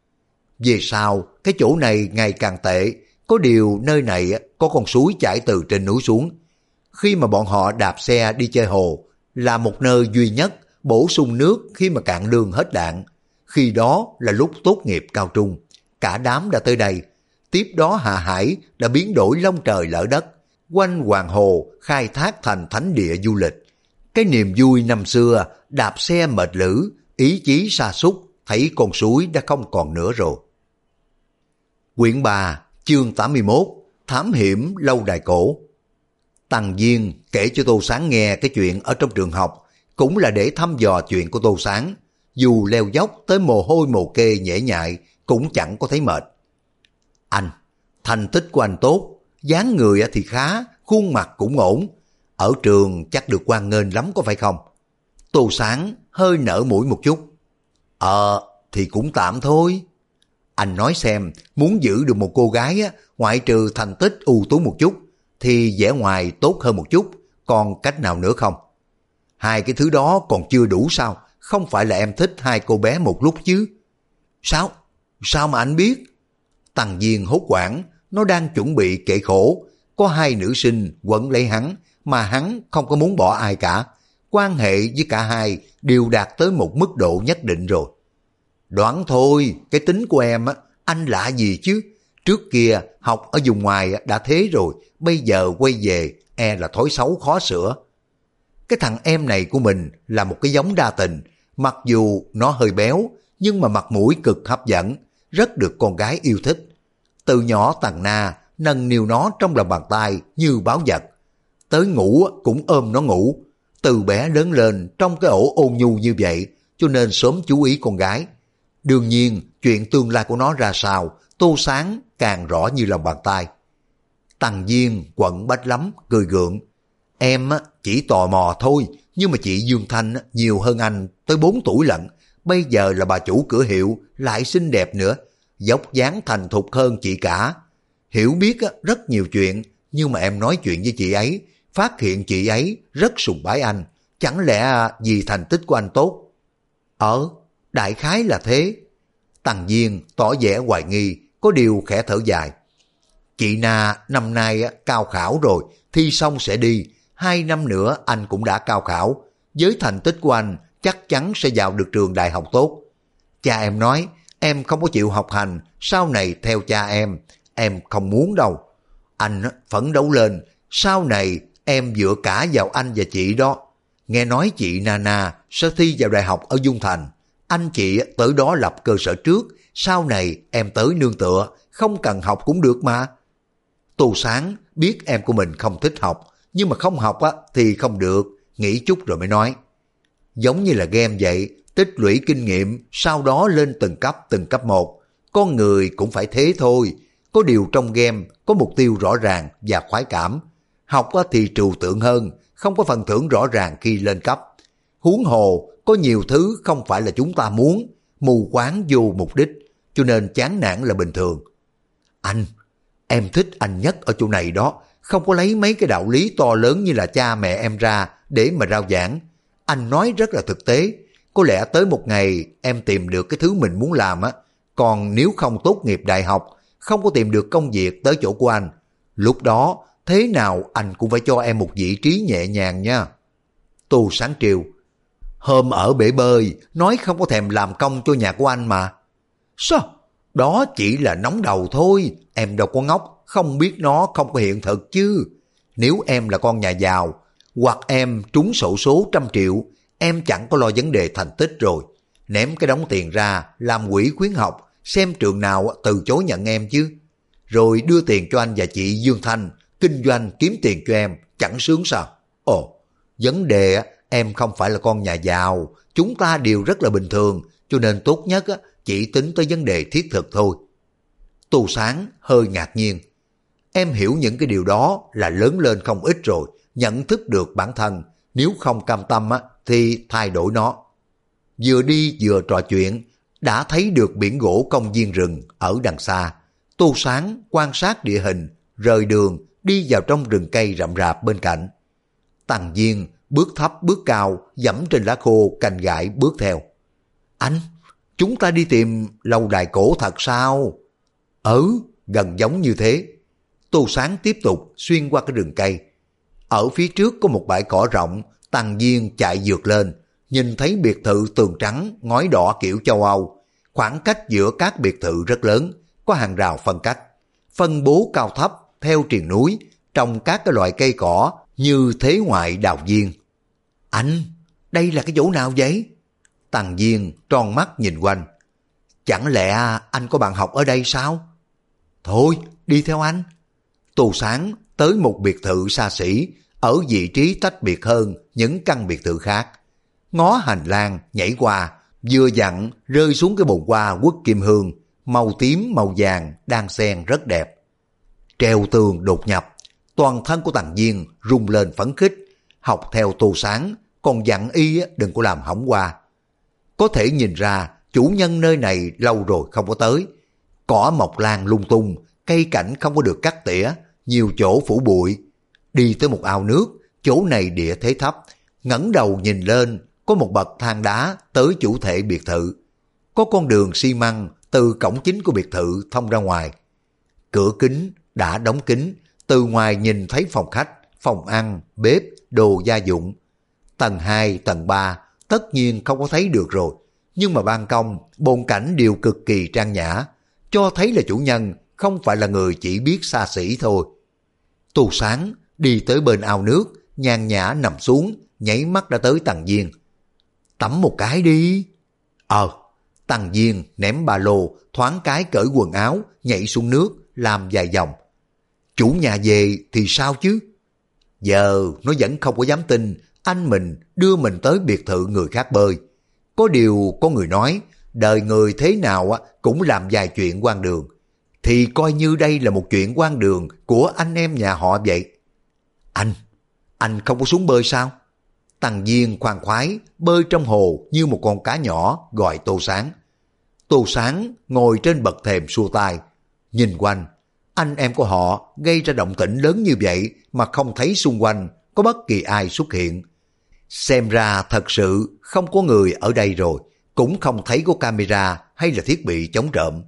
Về sau, cái chỗ này ngày càng tệ, có điều nơi này có con suối chảy từ trên núi xuống. Khi mà bọn họ đạp xe đi chơi hồ, là một nơi duy nhất bổ sung nước khi mà cạn lương hết đạn. Khi đó là lúc tốt nghiệp cao trung, cả đám đã tới đây. Tiếp đó Hạ Hải đã biến đổi lông trời lỡ đất, quanh Hoàng Hồ khai thác thành thánh địa du lịch. Cái niềm vui năm xưa, đạp xe mệt lử, ý chí sa sút, thấy con suối đã không còn nữa rồi. Quyển 3, chương 81, Thám hiểm lâu đài cổ. Tăng Viên kể cho Tô Sáng nghe cái chuyện ở trong trường học, cũng là để thăm dò chuyện của Tô Sáng. Dù leo dốc tới mồ hôi mồ kê nhễ nhại, cũng chẳng có thấy mệt. Anh, thành tích của anh tốt, dáng người thì khá, khuôn mặt cũng ổn. Ở trường chắc được hoan nghênh lắm có phải không? Tô Sáng hơi nở mũi một chút. Thì cũng tạm thôi. Anh nói xem, muốn giữ được một cô gái á, ngoại trừ thành tích ưu tú một chút, thì vẻ ngoài tốt hơn một chút, còn cách nào nữa không? Hai cái thứ đó còn chưa đủ sao? Không phải là em thích hai cô bé một lúc chứ? Sao? Sao mà anh biết? Tằng Diên hốt hoảng, nó đang chuẩn bị kể khổ. Có hai nữ sinh quấn lấy hắn, mà hắn không có muốn bỏ ai cả. Quan hệ với cả hai đều đạt tới một mức độ nhất định rồi. Đoán thôi, cái tính của em á, anh lạ gì chứ? Trước kia học ở vùng ngoài đã thế rồi, bây giờ quay về là thói xấu khó sửa. Cái thằng em này của mình là một cái giống đa tình, mặc dù nó hơi béo, nhưng mà mặt mũi cực hấp dẫn, rất được con gái yêu thích. Từ nhỏ Tằng Na nâng niu nó trong lòng bàn tay như báu vật. Tới ngủ cũng ôm nó ngủ. Từ bé lớn lên trong cái ổ ôn nhu như vậy, cho nên sớm chú ý con gái. Đương nhiên, chuyện tương lai của nó ra sao, Tô Sáng càng rõ như lòng bàn tay. Tằng Diên quặn bách lắm, cười gượng. Em chỉ tò mò thôi, nhưng mà chị Dương Thanh nhiều hơn anh tới 4 tuổi lận. Bây giờ là bà chủ cửa hiệu, lại xinh đẹp nữa, dốc dáng thành thục hơn chị cả. Hiểu biết rất nhiều chuyện, nhưng mà em nói chuyện với chị ấy, phát hiện chị ấy rất sùng bái anh. Chẳng lẽ vì thành tích của anh tốt? Đại khái là thế. Tằng Diên tỏ vẻ hoài nghi, có điều khẽ thở dài. Chị Na năm nay cao khảo rồi, thi xong sẽ đi. 2 năm nữa anh cũng đã cao khảo. Với thành tích của anh chắc chắn sẽ vào được trường đại học tốt. Cha em nói em không có chịu học hành, sau này theo cha em không muốn đâu. Anh phấn đấu lên, sau này em dựa cả vào anh và chị đó. Nghe nói chị Nana sẽ thi vào đại học ở Dung Thành. Anh chị tới đó lập cơ sở trước, sau này em tới nương tựa, không cần học cũng được mà. Tô Sáng biết em của mình không thích học, nhưng mà không học thì không được, nghĩ chút rồi mới nói. Giống như là game vậy, tích lũy kinh nghiệm, sau đó lên từng cấp một. Con người cũng phải thế thôi, có điều trong game có mục tiêu rõ ràng và khoái cảm. Học thì trừu tượng hơn, không có phần thưởng rõ ràng khi lên cấp. Huống hồ, có nhiều thứ không phải là chúng ta muốn, mù quáng vô mục đích, cho nên chán nản là bình thường. Em thích anh nhất ở chỗ này đó, không có lấy mấy cái đạo lý to lớn như là cha mẹ em ra để mà rao giảng. Anh nói rất là thực tế, có lẽ tới một ngày em tìm được cái thứ mình muốn làm còn nếu không tốt nghiệp đại học, không có tìm được công việc tới chỗ của anh, lúc đó thế nào anh cũng phải cho em một vị trí nhẹ nhàng nha. Tô Sáng trêu. Hôm ở bể bơi, nói không có thèm làm công cho nhà của anh mà. Sao? Đó chỉ là nóng đầu thôi, em đâu có ngốc, không biết nó không có hiện thực chứ. Nếu em là con nhà giàu, hoặc em trúng xổ số 100 triệu, em chẳng có lo vấn đề thành tích rồi. Ném cái đống tiền ra, làm quỹ khuyến học, xem trường nào từ chối nhận em chứ. Rồi đưa tiền cho anh và chị Dương Thanh, kinh doanh kiếm tiền cho em, chẳng sướng sao? Vấn đề em không phải là con nhà giàu, chúng ta đều rất là bình thường, cho nên tốt nhất chỉ tính tới vấn đề thiết thực thôi. Tô Sáng hơi ngạc nhiên. Em hiểu những cái điều đó là lớn lên không ít rồi, nhận thức được bản thân, nếu không cam tâm thì thay đổi nó. Vừa đi vừa trò chuyện, đã thấy được biển gỗ công viên rừng ở đằng xa. Tô Sáng quan sát địa hình, rời đường đi vào trong rừng cây rậm rạp bên cạnh. Tằng Diên bước thấp bước cao, dẫm trên lá khô cành gãi bước theo. Anh, chúng ta đi tìm lâu đài cổ thật sao? Gần giống như thế. Tô Sáng tiếp tục xuyên qua cái rừng cây. Ở phía trước có một bãi cỏ rộng, Tằng Diên chạy vượt lên, nhìn thấy biệt thự tường trắng, ngói đỏ kiểu châu Âu. Khoảng cách giữa các biệt thự rất lớn, có hàng rào phân cách. Phân bố cao thấp theo triền núi, trồng các cái loại cây cỏ như thế ngoại đào viên. Anh, đây là cái chỗ nào vậy? Tằng Diên tròn mắt nhìn quanh. Chẳng lẽ anh có bạn học ở đây sao? Thôi, đi theo anh. Tô Sáng tới một biệt thự xa xỉ, ở vị trí tách biệt hơn những căn biệt thự khác. Ngó hành lang nhảy qua, vừa dặn rơi xuống cái bồn hoa quất kim hương, màu tím màu vàng đan xen rất đẹp. Treo tường đột nhập, toàn thân của Tằng Diên rung lên phấn khích, học theo Tô Sáng, còn dặn y đừng có làm hỏng hoa. Có thể nhìn ra chủ nhân nơi này lâu rồi không có tới. Cỏ mọc lan lung tung, cây cảnh không có được cắt tỉa, nhiều chỗ phủ bụi. Đi tới một ao nước, chỗ này địa thế thấp, ngẩng đầu nhìn lên, có một bậc thang đá tới chủ thể biệt thự. Có con đường xi măng từ cổng chính của biệt thự thông ra ngoài. Cửa kính đã đóng kín, từ ngoài nhìn thấy phòng khách, phòng ăn, bếp, đồ gia dụng. Tầng 2, tầng 3 tất nhiên không có thấy được rồi, nhưng mà ban công, bồn cảnh đều cực kỳ trang nhã, cho thấy là chủ nhân không phải là người chỉ biết xa xỉ thôi. Tô Sáng đi tới bên ao nước, nhàn nhã nằm xuống, nhảy mắt đã tới Tằng Diên. Tắm một cái đi. Tằng Diên ném ba lô, thoáng cái cởi quần áo, nhảy xuống nước, làm vài vòng. Chủ nhà về thì sao chứ? Giờ nó vẫn không có dám tin anh mình đưa mình tới biệt thự người khác bơi. Có điều có người nói, đời người thế nào cũng làm vài chuyện quan đường. Thì coi như đây là một chuyện quan đường của anh em nhà họ vậy. Anh không có xuống bơi sao? Tằng Diên khoan khoái bơi trong hồ như một con cá nhỏ, gọi Tô Sáng. Tô Sáng ngồi trên bậc thềm xua tay, nhìn quanh. Anh em của họ gây ra động tĩnh lớn như vậy mà không thấy xung quanh có bất kỳ ai xuất hiện. Xem ra thật sự không có người ở đây rồi, cũng không thấy có camera hay là thiết bị chống trộm.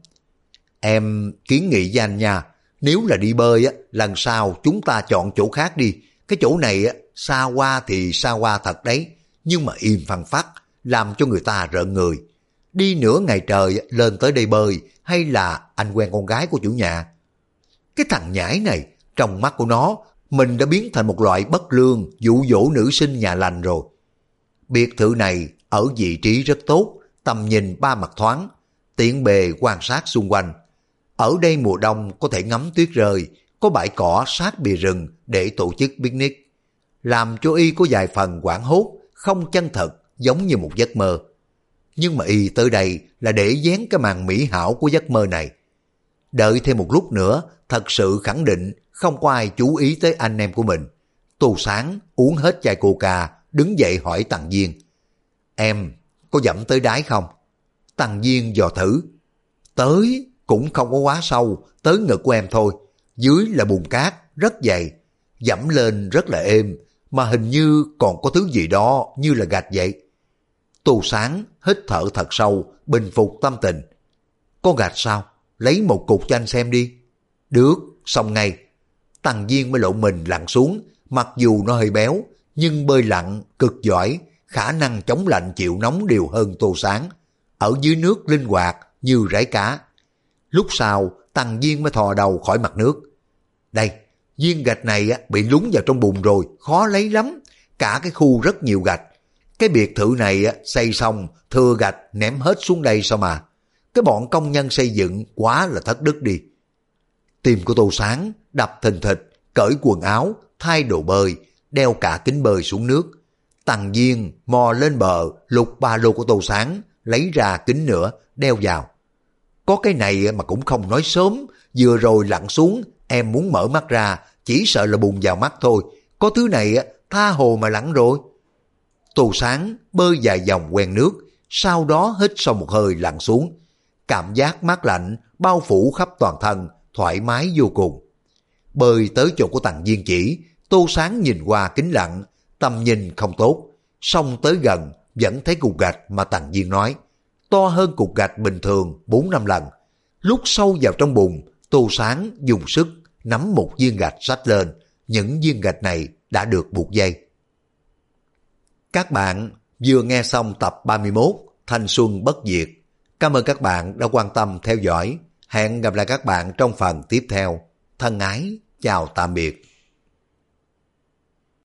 Em kiến nghị với anh nha, nếu là đi bơi lần sau chúng ta chọn chỗ khác đi. Cái chỗ này xa hoa thì xa hoa thật đấy, nhưng mà im phăng phắc, làm cho người ta rợn người. Đi nửa ngày trời lên tới đây bơi, hay là anh quen con gái của chủ nhà? Cái thằng nhãi này, trong mắt của nó, mình đã biến thành một loại bất lương, dụ dỗ nữ sinh nhà lành rồi. Biệt thự này ở vị trí rất tốt, tầm nhìn ba mặt thoáng, tiện bề quan sát xung quanh. Ở đây mùa đông có thể ngắm tuyết rơi, có bãi cỏ sát bìa rừng để tổ chức picnic, làm cho y có vài phần hoảng hốt, không chân thật, giống như một giấc mơ. Nhưng mà y tới đây là để vén cái màn mỹ hảo của giấc mơ này. Đợi thêm một lúc nữa, thật sự khẳng định không có ai chú ý tới anh em của mình. Tô Sáng uống hết chai coca, đứng dậy hỏi Tằng Diên. Em có dẫm tới đáy không? Tằng Diên dò thử. Tới, cũng không có quá sâu, tới ngực của em thôi. Dưới là bùn cát, rất dày. Dẫm lên rất là êm, mà hình như còn có thứ gì đó như là gạch vậy. Tô Sáng hít thở thật sâu, bình phục tâm tình. Có gạch sao? Lấy một cục cho anh xem đi. Được, xong ngay. Tằng Diên mới lộn mình lặn xuống, mặc dù nó hơi béo, nhưng bơi lặn cực giỏi, khả năng chống lạnh chịu nóng đều hơn Tô Sáng. Ở dưới nước linh hoạt như rải cá. Lúc sau, Tằng Diên mới thò đầu khỏi mặt nước. Đây, viên gạch này bị lún vào trong bùn rồi, khó lấy lắm. Cả cái khu rất nhiều gạch. Cái biệt thự này xây xong, thừa gạch ném hết xuống đây sao mà. Cái bọn công nhân xây dựng quá là thất đức đi. Tim của Tô Sáng đập thình thịch, cởi quần áo, thay đồ bơi, đeo cả kính bơi xuống nước. Tằng Diên mò lên bờ, lục ba lô của Tô Sáng, lấy ra kính nữa, đeo vào. Có cái này mà cũng không nói sớm, vừa rồi lặn xuống, em muốn mở mắt ra, chỉ sợ là bùn vào mắt thôi. Có thứ này tha hồ mà lặn rồi. Tô Sáng bơi vài vòng quen nước, sau đó hít sâu một hơi lặn xuống. Cảm giác mát lạnh bao phủ khắp toàn thân, thoải mái vô cùng. Bơi tới chỗ của Tằng Diên chỉ, Tô Sáng nhìn qua kính lặn, tầm nhìn không tốt. Xong tới gần, vẫn thấy cục gạch mà Tằng Diên nói, to hơn cục gạch bình thường 4-5 lần. Lúc sâu vào trong bùn, Tô Sáng dùng sức nắm một viên gạch xách lên. Những viên gạch này đã được buộc dây. Các bạn vừa nghe xong tập 31 Thanh Xuân Bất Diệt. Cảm ơn các bạn đã quan tâm theo dõi. Hẹn gặp lại các bạn trong phần tiếp theo. Thân ái, chào tạm biệt.